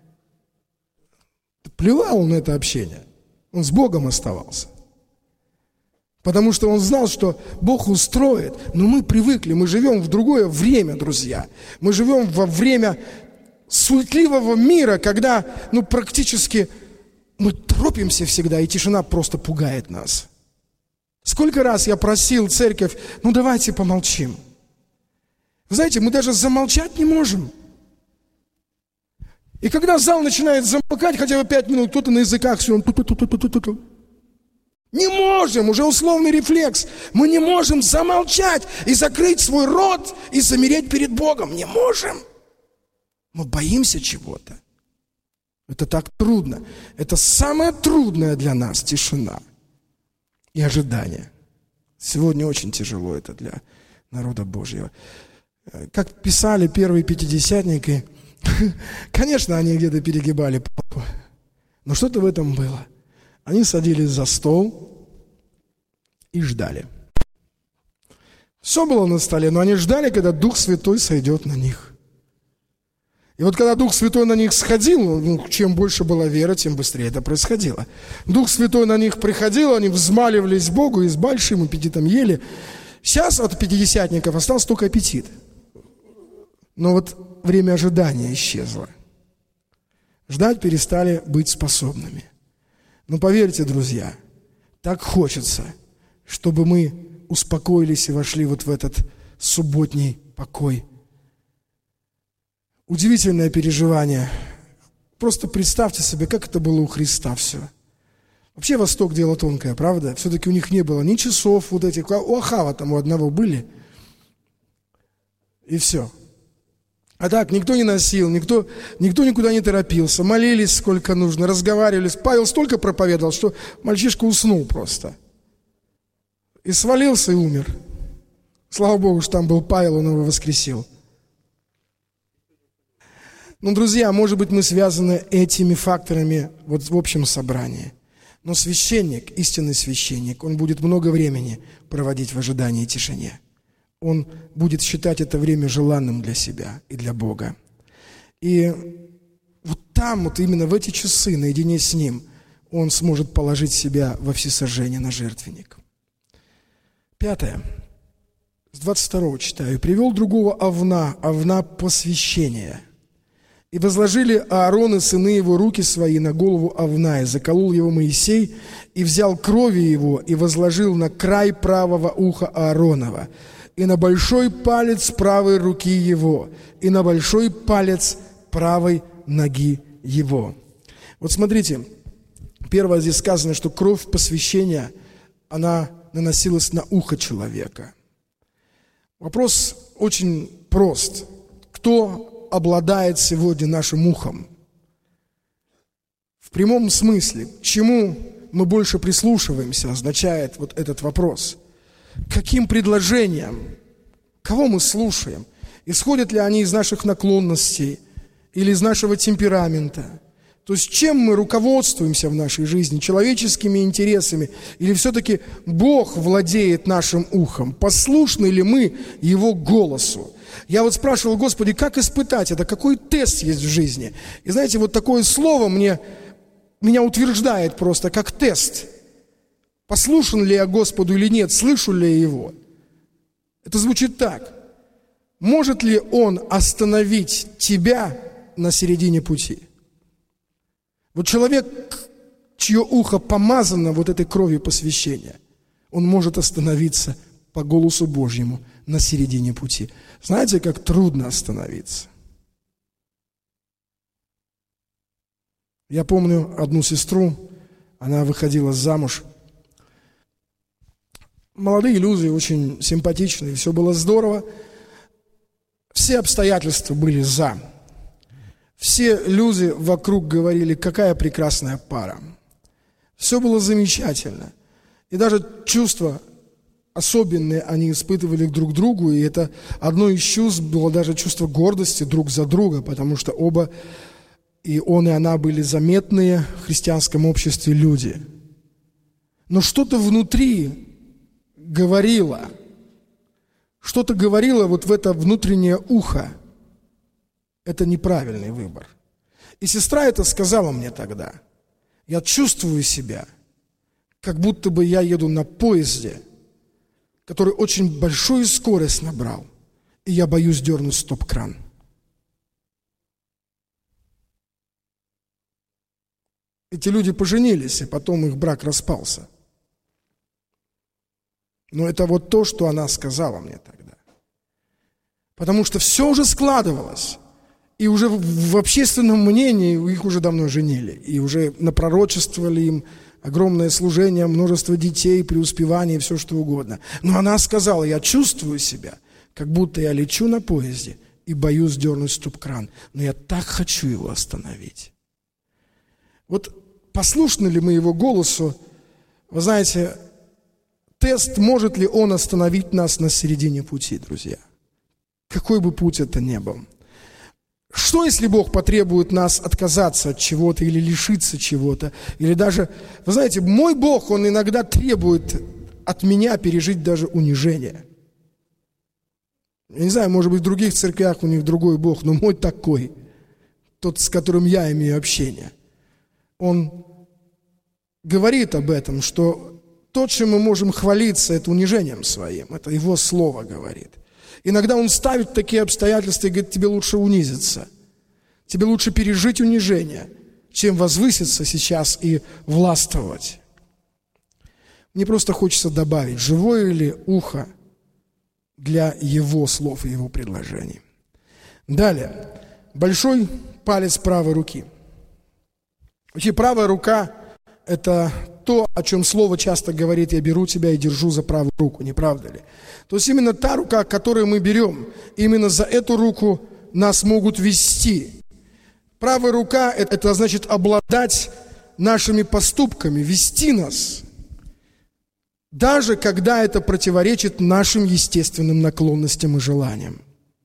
плевал он на это общение. Он с Богом оставался. Потому что он знал, что Бог устроит. Но мы привыкли, мы живем в другое время, друзья. Мы живем во время суетливого мира, когда практически мы торопимся всегда, и тишина просто пугает нас. Сколько раз я просил церковь, давайте помолчим. Вы знаете, мы даже замолчать не можем. И когда зал начинает замолкать хотя бы 5 минут, кто-то на языках все, не можем, уже условный рефлекс. Мы не можем замолчать и закрыть свой рот и замереть перед Богом. Не можем. Мы боимся чего-то. Это так трудно. Это самое трудное для нас тишина и ожидание. Сегодня очень тяжело это для народа Божьего. Как писали первые пятидесятники, конечно, они где-то перегибали палку, но что-то в этом было. Они садились за стол и ждали. Все было на столе, но они ждали, когда Дух Святой сойдет на них. И вот когда Дух Святой на них сходил, чем больше была вера, тем быстрее это происходило. Дух Святой на них приходил, они взмаливались Богу и с большим аппетитом ели. Сейчас от пятидесятников остался только аппетит. Но вот время ожидания исчезло. Ждать перестали быть способными. Но поверьте, друзья, так хочется, чтобы мы успокоились и вошли вот в этот субботний покой. Удивительное переживание. Просто представьте себе, как это было у Христа все. Вообще Восток дело тонкое, правда? Все-таки у них не было ни часов вот этих. У Ахава там у одного были. И все. А так, никто не носил, никто никуда не торопился, молились сколько нужно, разговаривали. Павел столько проповедовал, что мальчишка уснул просто. И свалился и умер. Слава Богу, что там был Павел, он его воскресил. Друзья, может быть, мы связаны этими факторами вот в общем собрании. Но священник, истинный священник, он будет много времени проводить в ожидании и тишине. Он будет считать это время желанным для себя и для Бога. И вот там, вот именно в эти часы, наедине с Ним, он сможет положить себя во всесожжение на жертвенник. 5. С 22 читаю. «И привел другого овна посвящения. И возложили Аарон и сыны его руки свои на голову овна, и заколол его Моисей, и взял крови его, и возложил на край правого уха Ааронова, и на большой палец правой руки его, и на большой палец правой ноги его». Вот смотрите, первое здесь сказано, что кровь посвящения, она наносилась на ухо человека. Вопрос очень прост. Кто обладает сегодня нашим ухом? В прямом смысле, к чему мы больше прислушиваемся, означает вот этот вопрос. Каким предложениям, кого мы слушаем? Исходят ли они из наших наклонностей или из нашего темперамента? То есть чем мы руководствуемся в нашей жизни? Человеческими интересами? Или все-таки Бог владеет нашим ухом? Послушны ли мы Его голосу? Я вот спрашивал: Господи, как испытать это? Какой тест есть в жизни? И знаете, вот такое слово меня утверждает просто как тест. Послушен ли я Господу или нет? Слышу ли я Его? Это звучит так. Может ли Он остановить тебя на середине пути? Вот человек, чье ухо помазано вот этой кровью посвящения, он может остановиться по голосу Божьему на середине пути. Знаете, как трудно остановиться? Я помню одну сестру, она выходила замуж. Молодые люди, очень симпатичные, все было здорово. Все обстоятельства были за. Все люди вокруг говорили: какая прекрасная пара. Все было замечательно. И даже чувства особенное они испытывали друг к другу, и это одно из чувств было даже чувство гордости друг за друга, потому что оба, и он, и она, были заметные в христианском обществе люди. Но что-то внутри говорило вот в это внутреннее ухо. Это неправильный выбор. И сестра это сказала мне тогда. Я чувствую себя, как будто бы я еду на поезде, который очень большую скорость набрал, и я боюсь дернуть стоп-кран. Эти люди поженились, и потом их брак распался. Но это вот то, что она сказала мне тогда. Потому что все уже складывалось. И уже в общественном мнении их уже давно женили. И уже напророчествовали им огромное служение, множество детей, преуспевание, все что угодно. Но она сказала: я чувствую себя, как будто я лечу на поезде и боюсь дернуть стоп-кран. Но я так хочу его остановить. Вот послушны ли мы его голосу? Вы знаете, тест, может ли он остановить нас на середине пути, друзья. Какой бы путь это ни был. Что, если Бог потребует нас отказаться от чего-то или лишиться чего-то? Или даже, вы знаете, мой Бог, Он иногда требует от меня пережить даже унижение. Я не знаю, может быть, в других церквях у них другой Бог, но мой такой, тот, с которым я имею общение. Он говорит об этом, что то, чем мы можем хвалиться, это унижением своим. Это Его Слово говорит. Иногда Он ставит такие обстоятельства и говорит: тебе лучше унизиться. Тебе лучше пережить унижение, чем возвыситься сейчас и властвовать. Мне просто хочется добавить, живое ли ухо для Его слов и Его предложений. Далее. Большой палец правой руки. Вообще, правая рука – это то, о чем Слово часто говорит: я беру тебя и держу за правую руку, не правда ли? То есть именно та рука, которую мы берем, именно за эту руку нас могут вести. Правая рука – это значит обладать нашими поступками, вести нас, даже когда это противоречит нашим естественным наклонностям и желаниям.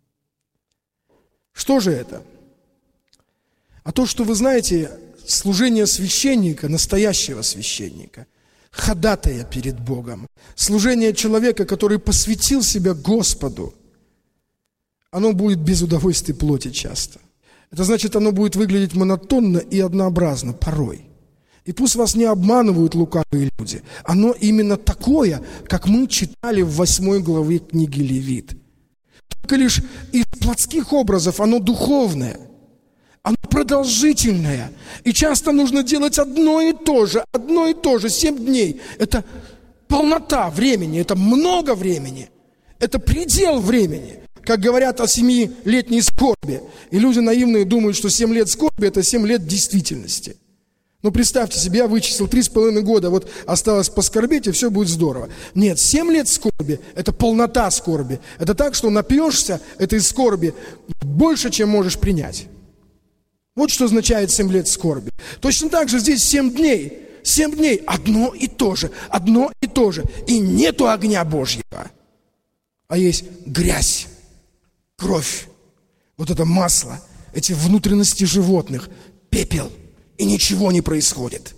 Что же это? А то, что вы знаете, служение священника, настоящего священника, ходатая перед Богом, служение человека, который посвятил себя Господу, оно будет без удовольствия плоти часто. Это значит, оно будет выглядеть монотонно и однообразно порой. И пусть вас не обманывают лукавые люди. Оно именно такое, как мы читали в 8 главе книги Левит. Только лишь из плотских образов оно духовное. Оно продолжительное. И часто нужно делать одно и то же, 7 дней. Это полнота времени, это много времени. Это предел времени. Как говорят о 7-летней скорби. И люди наивные думают, что 7 лет скорби – это 7 лет действительности. Ну, представьте себе, я вычислил 3,5 года, вот осталось поскорбить, и все будет здорово. Нет, 7 лет скорби – это полнота скорби. Это так, что напьешься этой скорби больше, чем можешь принять. Вот что означает 7 лет скорби. Точно так же здесь 7 дней. 7 дней – одно и то же. И нету огня Божьего. А есть грязь, кровь, вот это масло, эти внутренности животных, пепел. И ничего не происходит.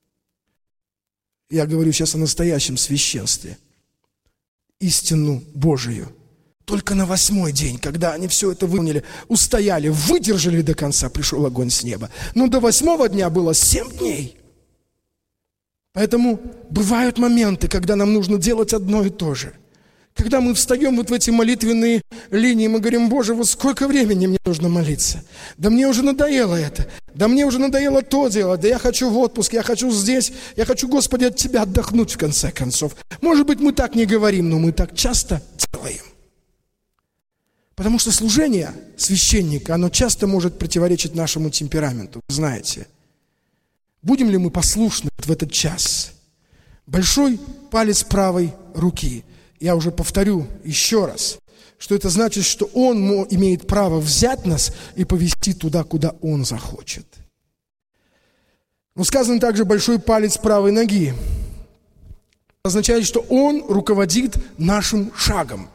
Я говорю сейчас о настоящем священстве. Истину Божию. Только на 8-й день, когда они все это выполнили, устояли, выдержали до конца, пришел огонь с неба. Но до 8-го дня было 7 дней. Поэтому бывают моменты, когда нам нужно делать одно и то же. Когда мы встаем вот в эти молитвенные линии, мы говорим: Боже, вот сколько времени мне нужно молиться? Да мне уже надоело это. Да мне уже надоело то делать. Да я хочу в отпуск, я хочу здесь. Я хочу, Господи, от Тебя отдохнуть в конце концов. Может быть, мы так не говорим, но мы так часто делаем. Потому что служение священника, оно часто может противоречить нашему темпераменту. Вы знаете. Будем ли мы послушны в этот час? Большой палец правой руки. Я уже повторю еще раз, что это значит, что Он имеет право взять нас и повести туда, куда Он захочет. Но сказано также большой палец правой ноги. означает, что Он руководит нашим шагом.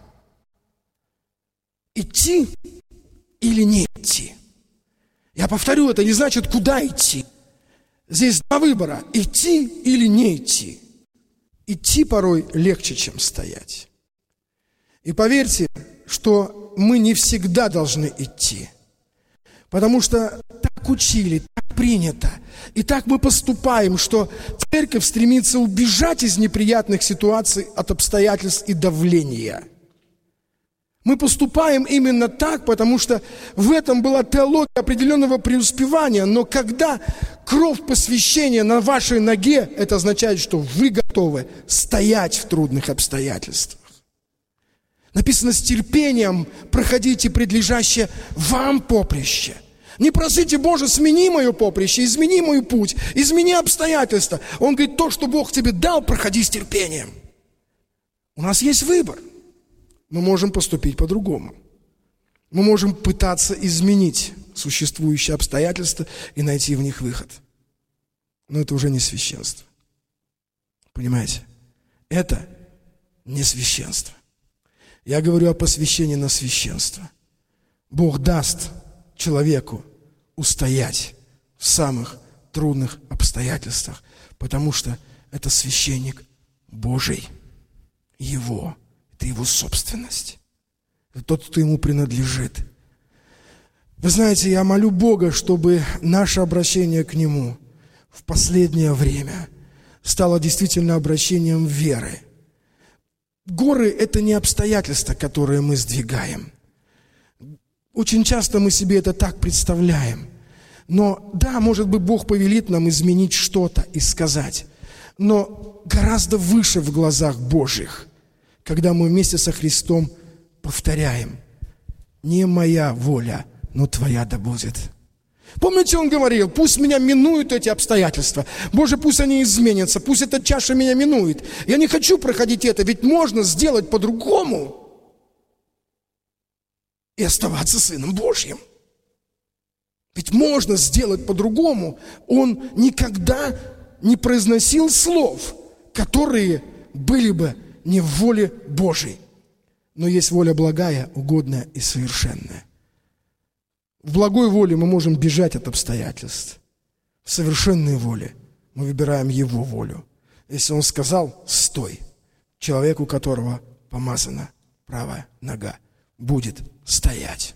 Идти или не идти. Я повторю, это не значит, куда идти. Здесь два выбора: идти или не идти. Идти порой легче, чем стоять. И поверьте, что мы не всегда должны идти. Потому что так учили, так принято. И так мы поступаем, что церковь стремится убежать из неприятных ситуаций, от обстоятельств и давления. Мы поступаем именно так, потому что в этом была теология определенного преуспевания. Но когда кровь посвящения на вашей ноге, это означает, что вы готовы стоять в трудных обстоятельствах. Написано: с терпением проходите предлежащее вам поприще. Не просите: Боже, смени мое поприще, измени мой путь, измени обстоятельства. Он говорит: то, что Бог тебе дал, проходи с терпением. У нас есть выбор. Мы можем поступить по-другому. Мы можем пытаться изменить существующие обстоятельства и найти в них выход. Но это уже не священство. Понимаете? Это не священство. Я говорю о посвящении на священство. Бог даст человеку устоять в самых трудных обстоятельствах, потому что это священник Божий, Его. Это Его собственность. Это тот, кто Ему принадлежит. Вы знаете, я молю Бога, чтобы наше обращение к Нему в последнее время стало действительно обращением веры. Горы – это не обстоятельства, которые мы сдвигаем. Очень часто мы себе это так представляем. Но да, может быть, Бог повелит нам изменить что-то и сказать. Но гораздо выше в глазах Божьих, когда мы вместе со Христом повторяем: не моя воля, но Твоя да будет. Помните, Он говорил: пусть меня минуют эти обстоятельства. Боже, пусть они изменятся, пусть эта чаша меня минует. Я не хочу проходить это, ведь можно сделать по-другому и оставаться Сыном Божьим. Ведь можно сделать по-другому. Он никогда не произносил слов, которые были бы не в воле Божьей. Но есть воля благая, угодная и совершенная. В благой воле мы можем бежать от обстоятельств. В совершенной воле мы выбираем Его волю. Если Он сказал: стой, человек, у которого помазана правая нога, будет стоять.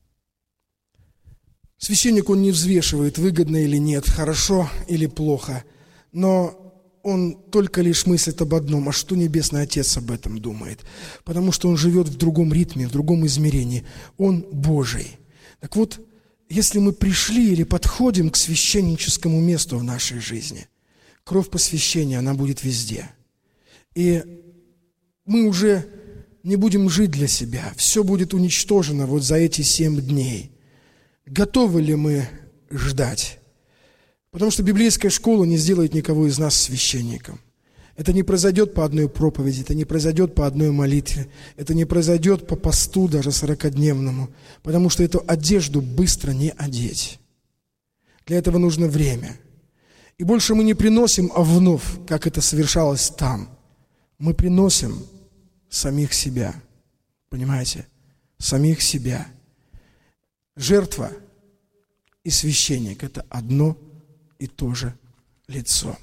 Священник, он не взвешивает, выгодно или нет, хорошо или плохо, но он только лишь мыслит об одном: а что Небесный Отец об этом думает? Потому что он живет в другом ритме, в другом измерении. Он Божий. Так вот, если мы пришли или подходим к священническому месту в нашей жизни, кровь посвящения, она будет везде. И мы уже не будем жить для себя. Все будет уничтожено вот за эти 7 дней. Готовы ли мы ждать? Потому что библейская школа не сделает никого из нас священником. Это не произойдет по одной проповеди, это не произойдет по одной молитве, это не произойдет по посту даже 40-дневному, потому что эту одежду быстро не одеть. Для этого нужно время. И больше мы не приносим вновь, как это совершалось там. Мы приносим самих себя. Понимаете? Самих себя. Жертва и священник – это одно и то же лицо.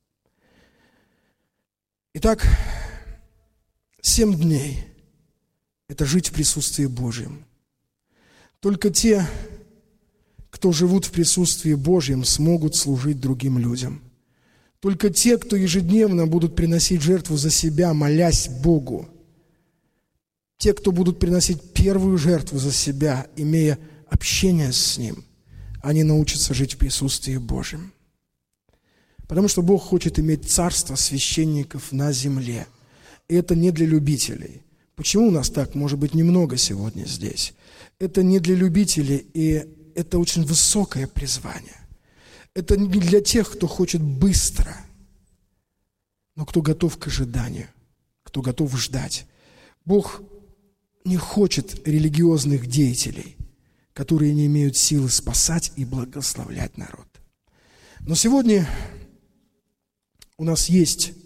Итак, 7 дней – это жить в присутствии Божьем. Только те, кто живут в присутствии Божьем, смогут служить другим людям. Только те, кто ежедневно будут приносить жертву за себя, молясь Богу. Те, кто будут приносить первую жертву за себя, имея общение с Ним, они научатся жить в присутствии Божьем. Потому что Бог хочет иметь царство священников на земле. И это не для любителей. Почему у нас так, может быть, немного сегодня здесь? Это не для любителей, и это очень высокое призвание. Это не для тех, кто хочет быстро, но кто готов к ожиданию, кто готов ждать. Бог не хочет религиозных деятелей, которые не имеют силы спасать и благословлять народ. Но сегодня у нас есть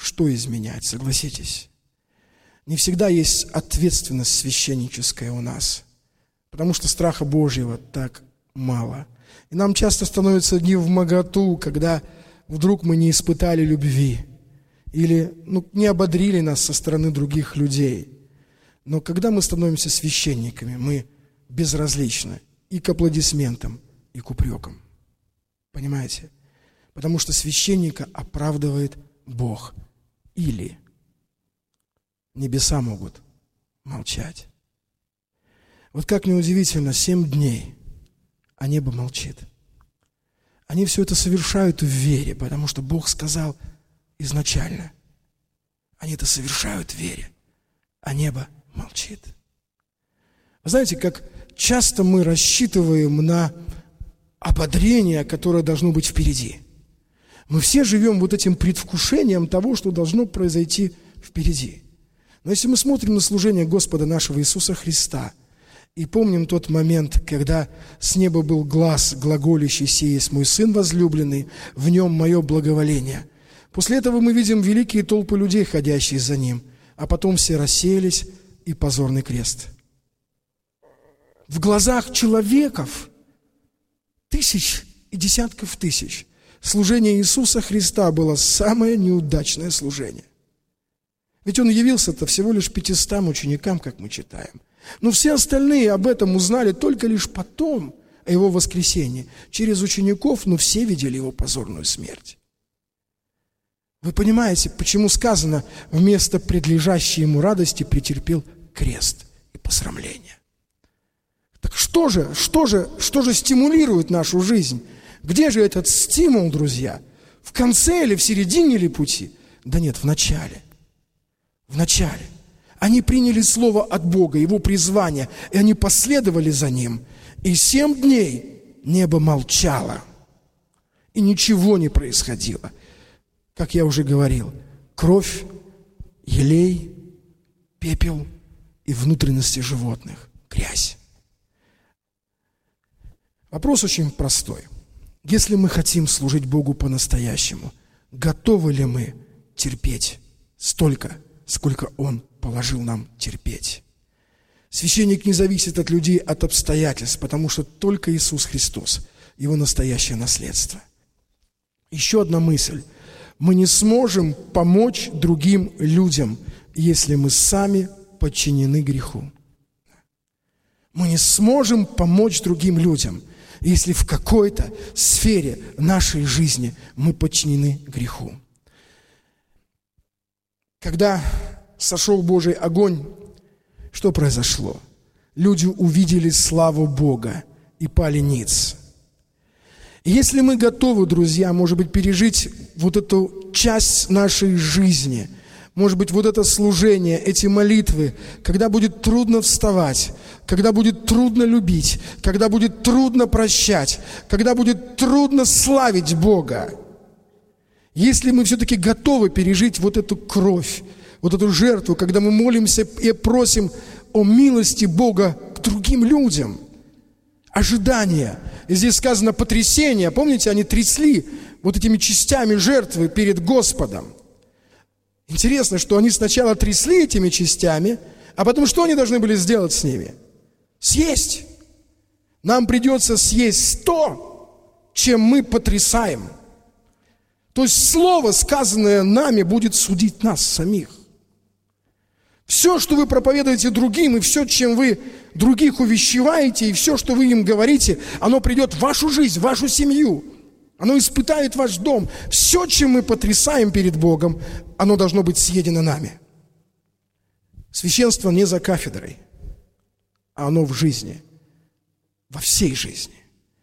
что изменять, согласитесь? Не всегда есть ответственность священническая у нас, потому что страха Божьего так мало. И нам часто становится невмоготу, когда вдруг мы не испытали любви или не ободрили нас со стороны других людей. Но когда мы становимся священниками, мы безразличны и к аплодисментам, и к упрекам. Понимаете? Потому что священника оправдывает Бог. Или небеса могут молчать. Вот как неудивительно, 7 дней, а небо молчит. Они все это совершают в вере, потому что Бог сказал изначально. Они это совершают в вере, а небо молчит. Вы знаете, как часто мы рассчитываем на ободрение, которое должно быть впереди. Мы все живем вот этим предвкушением того, что должно произойти впереди. Но если мы смотрим на служение Господа нашего Иисуса Христа и помним тот момент, когда с неба был глас, глаголящий: «Сей есть мой Сын возлюбленный, в нем мое благоволение». После этого мы видим великие толпы людей, ходящие за ним, а потом все рассеялись, и позорный крест. В глазах человеков, тысяч и десятков тысяч, служение Иисуса Христа было самое неудачное служение. Ведь Он явился-то всего лишь 500 ученикам, как мы читаем. Но все остальные об этом узнали только лишь потом, о Его воскресении. Через учеников, но все видели Его позорную смерть. Вы понимаете, почему сказано: вместо предлежащей Ему радости претерпел крест и посрамление? Так что же стимулирует нашу жизнь? Где же этот стимул, друзья? В конце или в середине или пути? Да нет, в начале. В начале. Они приняли слово от Бога, Его призвание, и они последовали за Ним. И 7 дней небо молчало, и ничего не происходило. Как я уже говорил, кровь, елей, пепел и внутренности животных, грязь. Вопрос очень простой. Если мы хотим служить Богу по-настоящему, готовы ли мы терпеть столько, сколько Он положил нам терпеть? Священник не зависит от людей, от обстоятельств, потому что только Иисус Христос, Его настоящее наследство. Еще одна мысль. Мы не сможем помочь другим людям, если мы сами подчинены греху. Мы не сможем помочь другим людям, если в какой-то сфере нашей жизни мы подчинены греху. Когда сошел Божий огонь, что произошло? Люди увидели славу Бога и пали ниц. И если мы готовы, друзья, может быть, пережить вот эту часть нашей жизни, может быть, вот это служение, эти молитвы, когда будет трудно вставать, когда будет трудно любить, когда будет трудно прощать, когда будет трудно славить Бога, если мы все-таки готовы пережить вот эту кровь, вот эту жертву, когда мы молимся и просим о милости Бога к другим людям, ожидание. И здесь сказано потрясение. Помните, они трясли вот этими частями жертвы перед Господом. Интересно, что они сначала трясли этими частями, а потом что они должны были сделать с ними? Съесть. Нам придется съесть то, чем мы потрясаем. То есть слово, сказанное нами, будет судить нас самих. Все, что вы проповедуете другим, и все, чем вы других увещеваете, и все, что вы им говорите, оно придет в вашу жизнь, в вашу семью. Оно испытает ваш дом. Все, чем мы потрясаем перед Богом, оно должно быть съедено нами. Священство не за кафедрой, а оно в жизни, во всей жизни.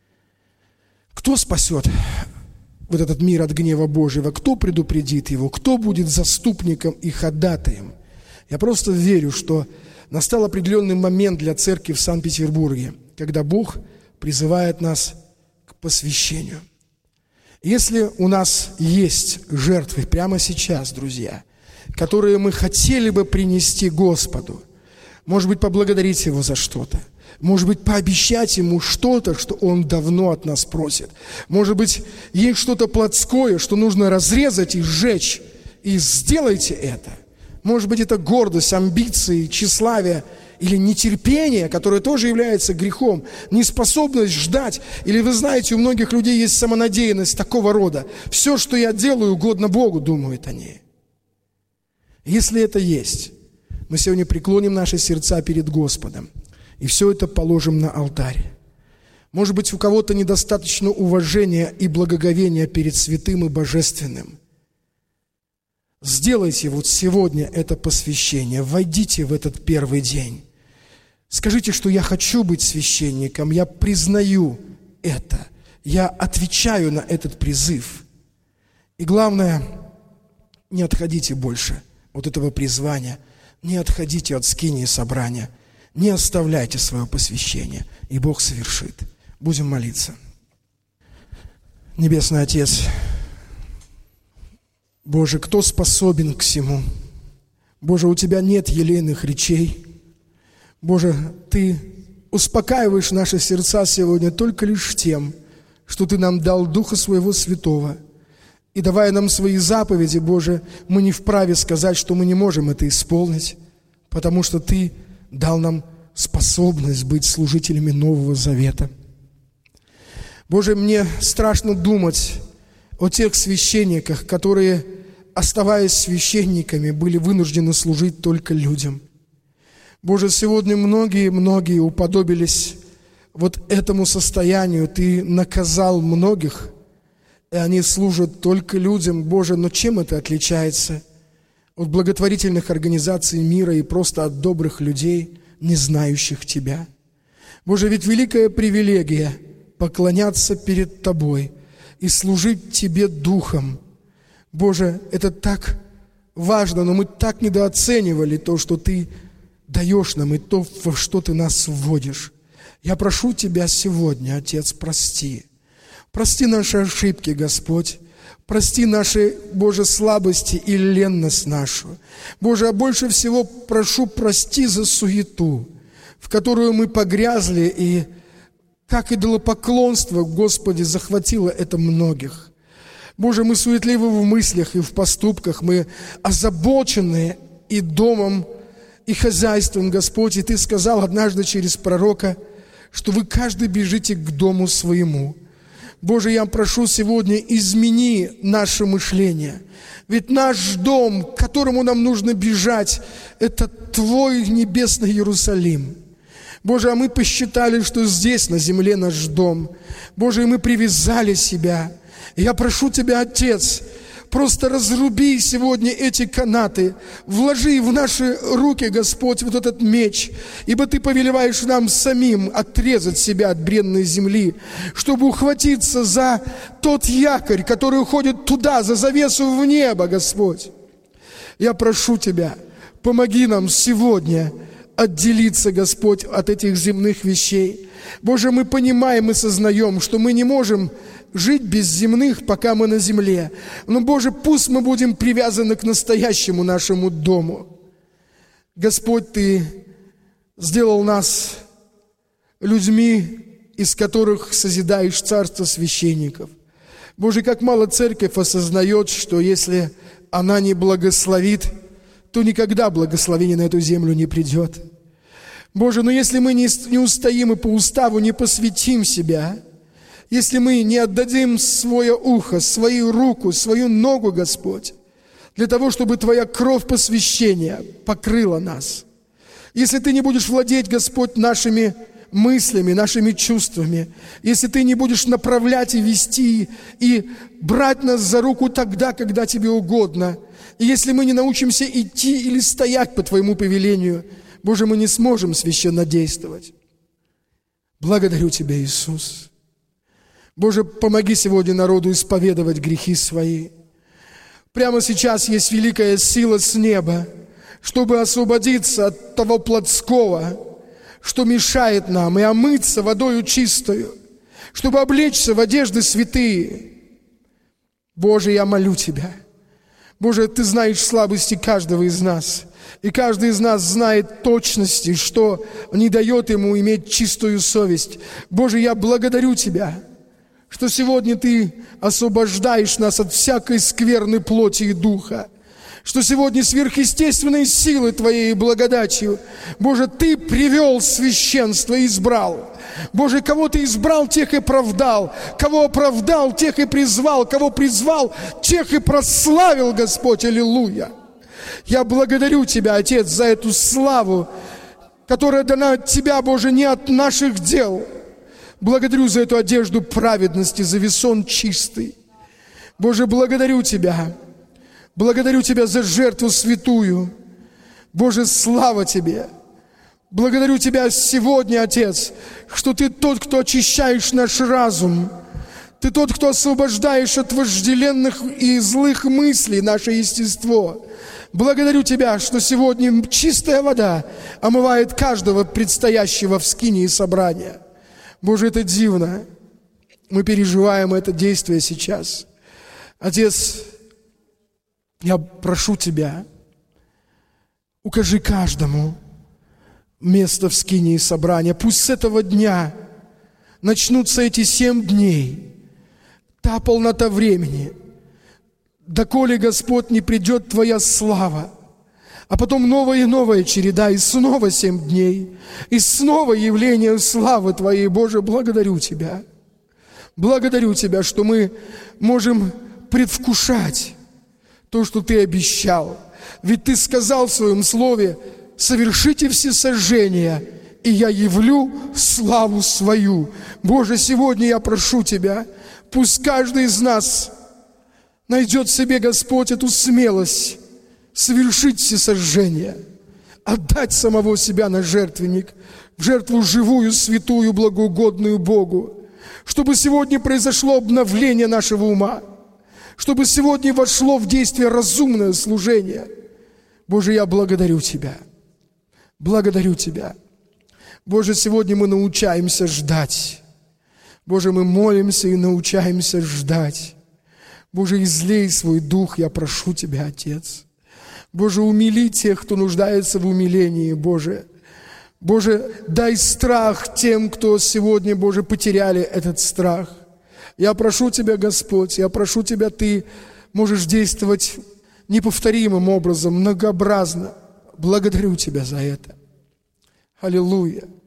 Кто спасет вот этот мир от гнева Божьего? Кто предупредит его? Кто будет заступником и ходатаем? Я просто верю, что настал определенный момент для церкви в Санкт-Петербурге, когда Бог призывает нас к посвящению. Если у нас есть жертвы прямо сейчас, друзья, которые мы хотели бы принести Господу, может быть, поблагодарить Его за что-то, может быть, пообещать Ему что-то, что Он давно от нас просит, может быть, есть что-то плотское, что нужно разрезать и сжечь, И сделайте это. Может быть, это гордость, амбиции, тщеславие или нетерпение, которое тоже является грехом, неспособность ждать. Или вы знаете, у многих людей есть самонадеянность такого рода. Все, что я делаю, угодно Богу, думают они. Если это есть, мы сегодня преклоним наши сердца перед Господом и все это положим на алтарь. Может быть, у кого-то недостаточно уважения и благоговения перед святым и божественным. Сделайте вот сегодня это посвящение, войдите в этот первый день. Скажите, что я хочу быть священником, я признаю это, я отвечаю на этот призыв. И главное, не отходите больше от этого призвания, не отходите от скинии собрания, не оставляйте свое посвящение, и Бог совершит. Будем молиться. Небесный Отец, Боже, кто способен к всему? Боже, у Тебя нет елейных речей. Боже, Ты успокаиваешь наши сердца сегодня только лишь тем, что Ты нам дал Духа Своего Святого. И давая нам свои заповеди, Боже, мы не вправе сказать, что мы не можем это исполнить, потому что Ты дал нам способность быть служителями Нового Завета. Боже, мне страшно думать о тех священниках, которые, оставаясь священниками, были вынуждены служить только людям. Боже, сегодня многие уподобились вот этому состоянию. Ты наказал многих, и они служат только людям. Боже, но чем это отличается от благотворительных организаций мира и просто от добрых людей, не знающих Тебя? Боже, ведь великая привилегия поклоняться перед Тобой и служить Тебе Духом. Боже, это так важно, но мы так недооценивали то, что Ты даешь нам, и то, во что Ты нас вводишь. Я прошу Тебя сегодня, Отец, прости. Прости наши ошибки, Господь. Прости наши, Боже, слабости и ленность нашу. Боже, а больше всего прошу, прости за суету, в которую мы погрязли, и как идолопоклонство, Господи, захватило это многих. Боже, мы суетливы в мыслях и в поступках, мы озабочены и домом, и хозяйством, Господь. И Ты сказал однажды через пророка, что вы каждый бежите к дому своему. Боже, я прошу сегодня, измени наше мышление. Ведь наш дом, к которому нам нужно бежать, это Твой небесный Иерусалим. Боже, а мы посчитали, что здесь, на земле, наш дом. Боже, и мы привязали себя. И я прошу Тебя, Отец, просто разруби сегодня эти канаты, вложи в наши руки, Господь, вот этот меч, ибо Ты повелеваешь нам самим отрезать себя от бренной земли, чтобы ухватиться за тот якорь, который уходит туда, за завесу в небо, Господь. Я прошу Тебя, помоги нам сегодня отделиться, Господь, от этих земных вещей. Боже, мы понимаем и сознаем, что мы не можем жить без земных, пока мы на земле. Но, Боже, пусть мы будем привязаны к настоящему нашему дому. Господь, Ты сделал нас людьми, из которых созидаешь царство священников. Боже, как мало церковь осознает, что если она не благословит, то никогда благословение на эту землю не придет. Боже, но если мы не устоим и по уставу не посвятим себя, если мы не отдадим свое ухо, свою руку, свою ногу, Господь, для того, чтобы Твоя кровь посвящения покрыла нас, если Ты не будешь владеть, Господь, нашими мыслями, нашими чувствами, если Ты не будешь направлять и вести, и брать нас за руку тогда, когда Тебе угодно, и если мы не научимся идти или стоять по Твоему повелению, Боже, мы не сможем священно действовать. Благодарю Тебя, Иисус. Боже, помоги сегодня народу исповедовать грехи свои. Прямо сейчас есть великая сила с неба, чтобы освободиться от того плотского, что мешает нам, и омыться водою чистою, чтобы облечься в одежды святые. Боже, я молю Тебя. Боже, Ты знаешь слабости каждого из нас, и каждый из нас знает точности, что не дает ему иметь чистую совесть. Боже, я благодарю Тебя, что сегодня Ты освобождаешь нас от всякой скверны плоти и духа. что сегодня сверхъестественной силой Твоей и благодатью, Боже, Ты привел священство и избрал. Боже, кого Ты избрал, тех и оправдал. Кого оправдал, тех и призвал. Кого призвал, тех и прославил, Господь. Аллилуйя. Я благодарю Тебя, Отец, за эту славу, которая дана от Тебя, Боже, не от наших дел. Благодарю за эту одежду праведности, за весон чистый. Боже, благодарю Тебя. Благодарю Тебя за жертву святую. Боже, слава Тебе. Благодарю Тебя сегодня, Отец, что Ты тот, кто очищаешь наш разум. Ты тот, кто освобождаешь от вожделенных и злых мыслей наше естество. Благодарю Тебя, что сегодня чистая вода омывает каждого предстоящего в скинии собрания. Боже, это дивно. Мы переживаем это действие сейчас. Отец, я прошу Тебя, укажи каждому место в скинии собрания. Пусть с этого дня начнутся эти 7 дней, та полнота времени, доколе, Господь, не придет Твоя слава, а потом новая и новая череда, и снова 7 дней, и снова явление славы Твоей. Боже, благодарю Тебя. Благодарю Тебя, что мы можем предвкушать то, что Ты обещал. Ведь Ты сказал в Своем Слове: совершите всесожжения, и я явлю славу свою. Боже, сегодня я прошу Тебя, пусть каждый из нас найдет в себе, Господь, эту смелость совершить всесожжение, отдать самого себя на жертвенник, в жертву живую, святую, благоугодную Богу, чтобы сегодня произошло обновление нашего ума, чтобы сегодня вошло в действие разумное служение. Боже, я благодарю Тебя. Благодарю Тебя. Боже, сегодня мы научаемся ждать. Боже, мы молимся и научаемся ждать. Боже, излей свой дух, я прошу Тебя, Отец. Боже, умили тех, кто нуждается в умилении, Боже. Боже, дай страх тем, кто сегодня, Боже, потеряли этот страх. Я прошу Тебя, Господь, я прошу Тебя, Ты можешь действовать неповторимым образом, многообразно. Благодарю Тебя за это. Аллилуйя.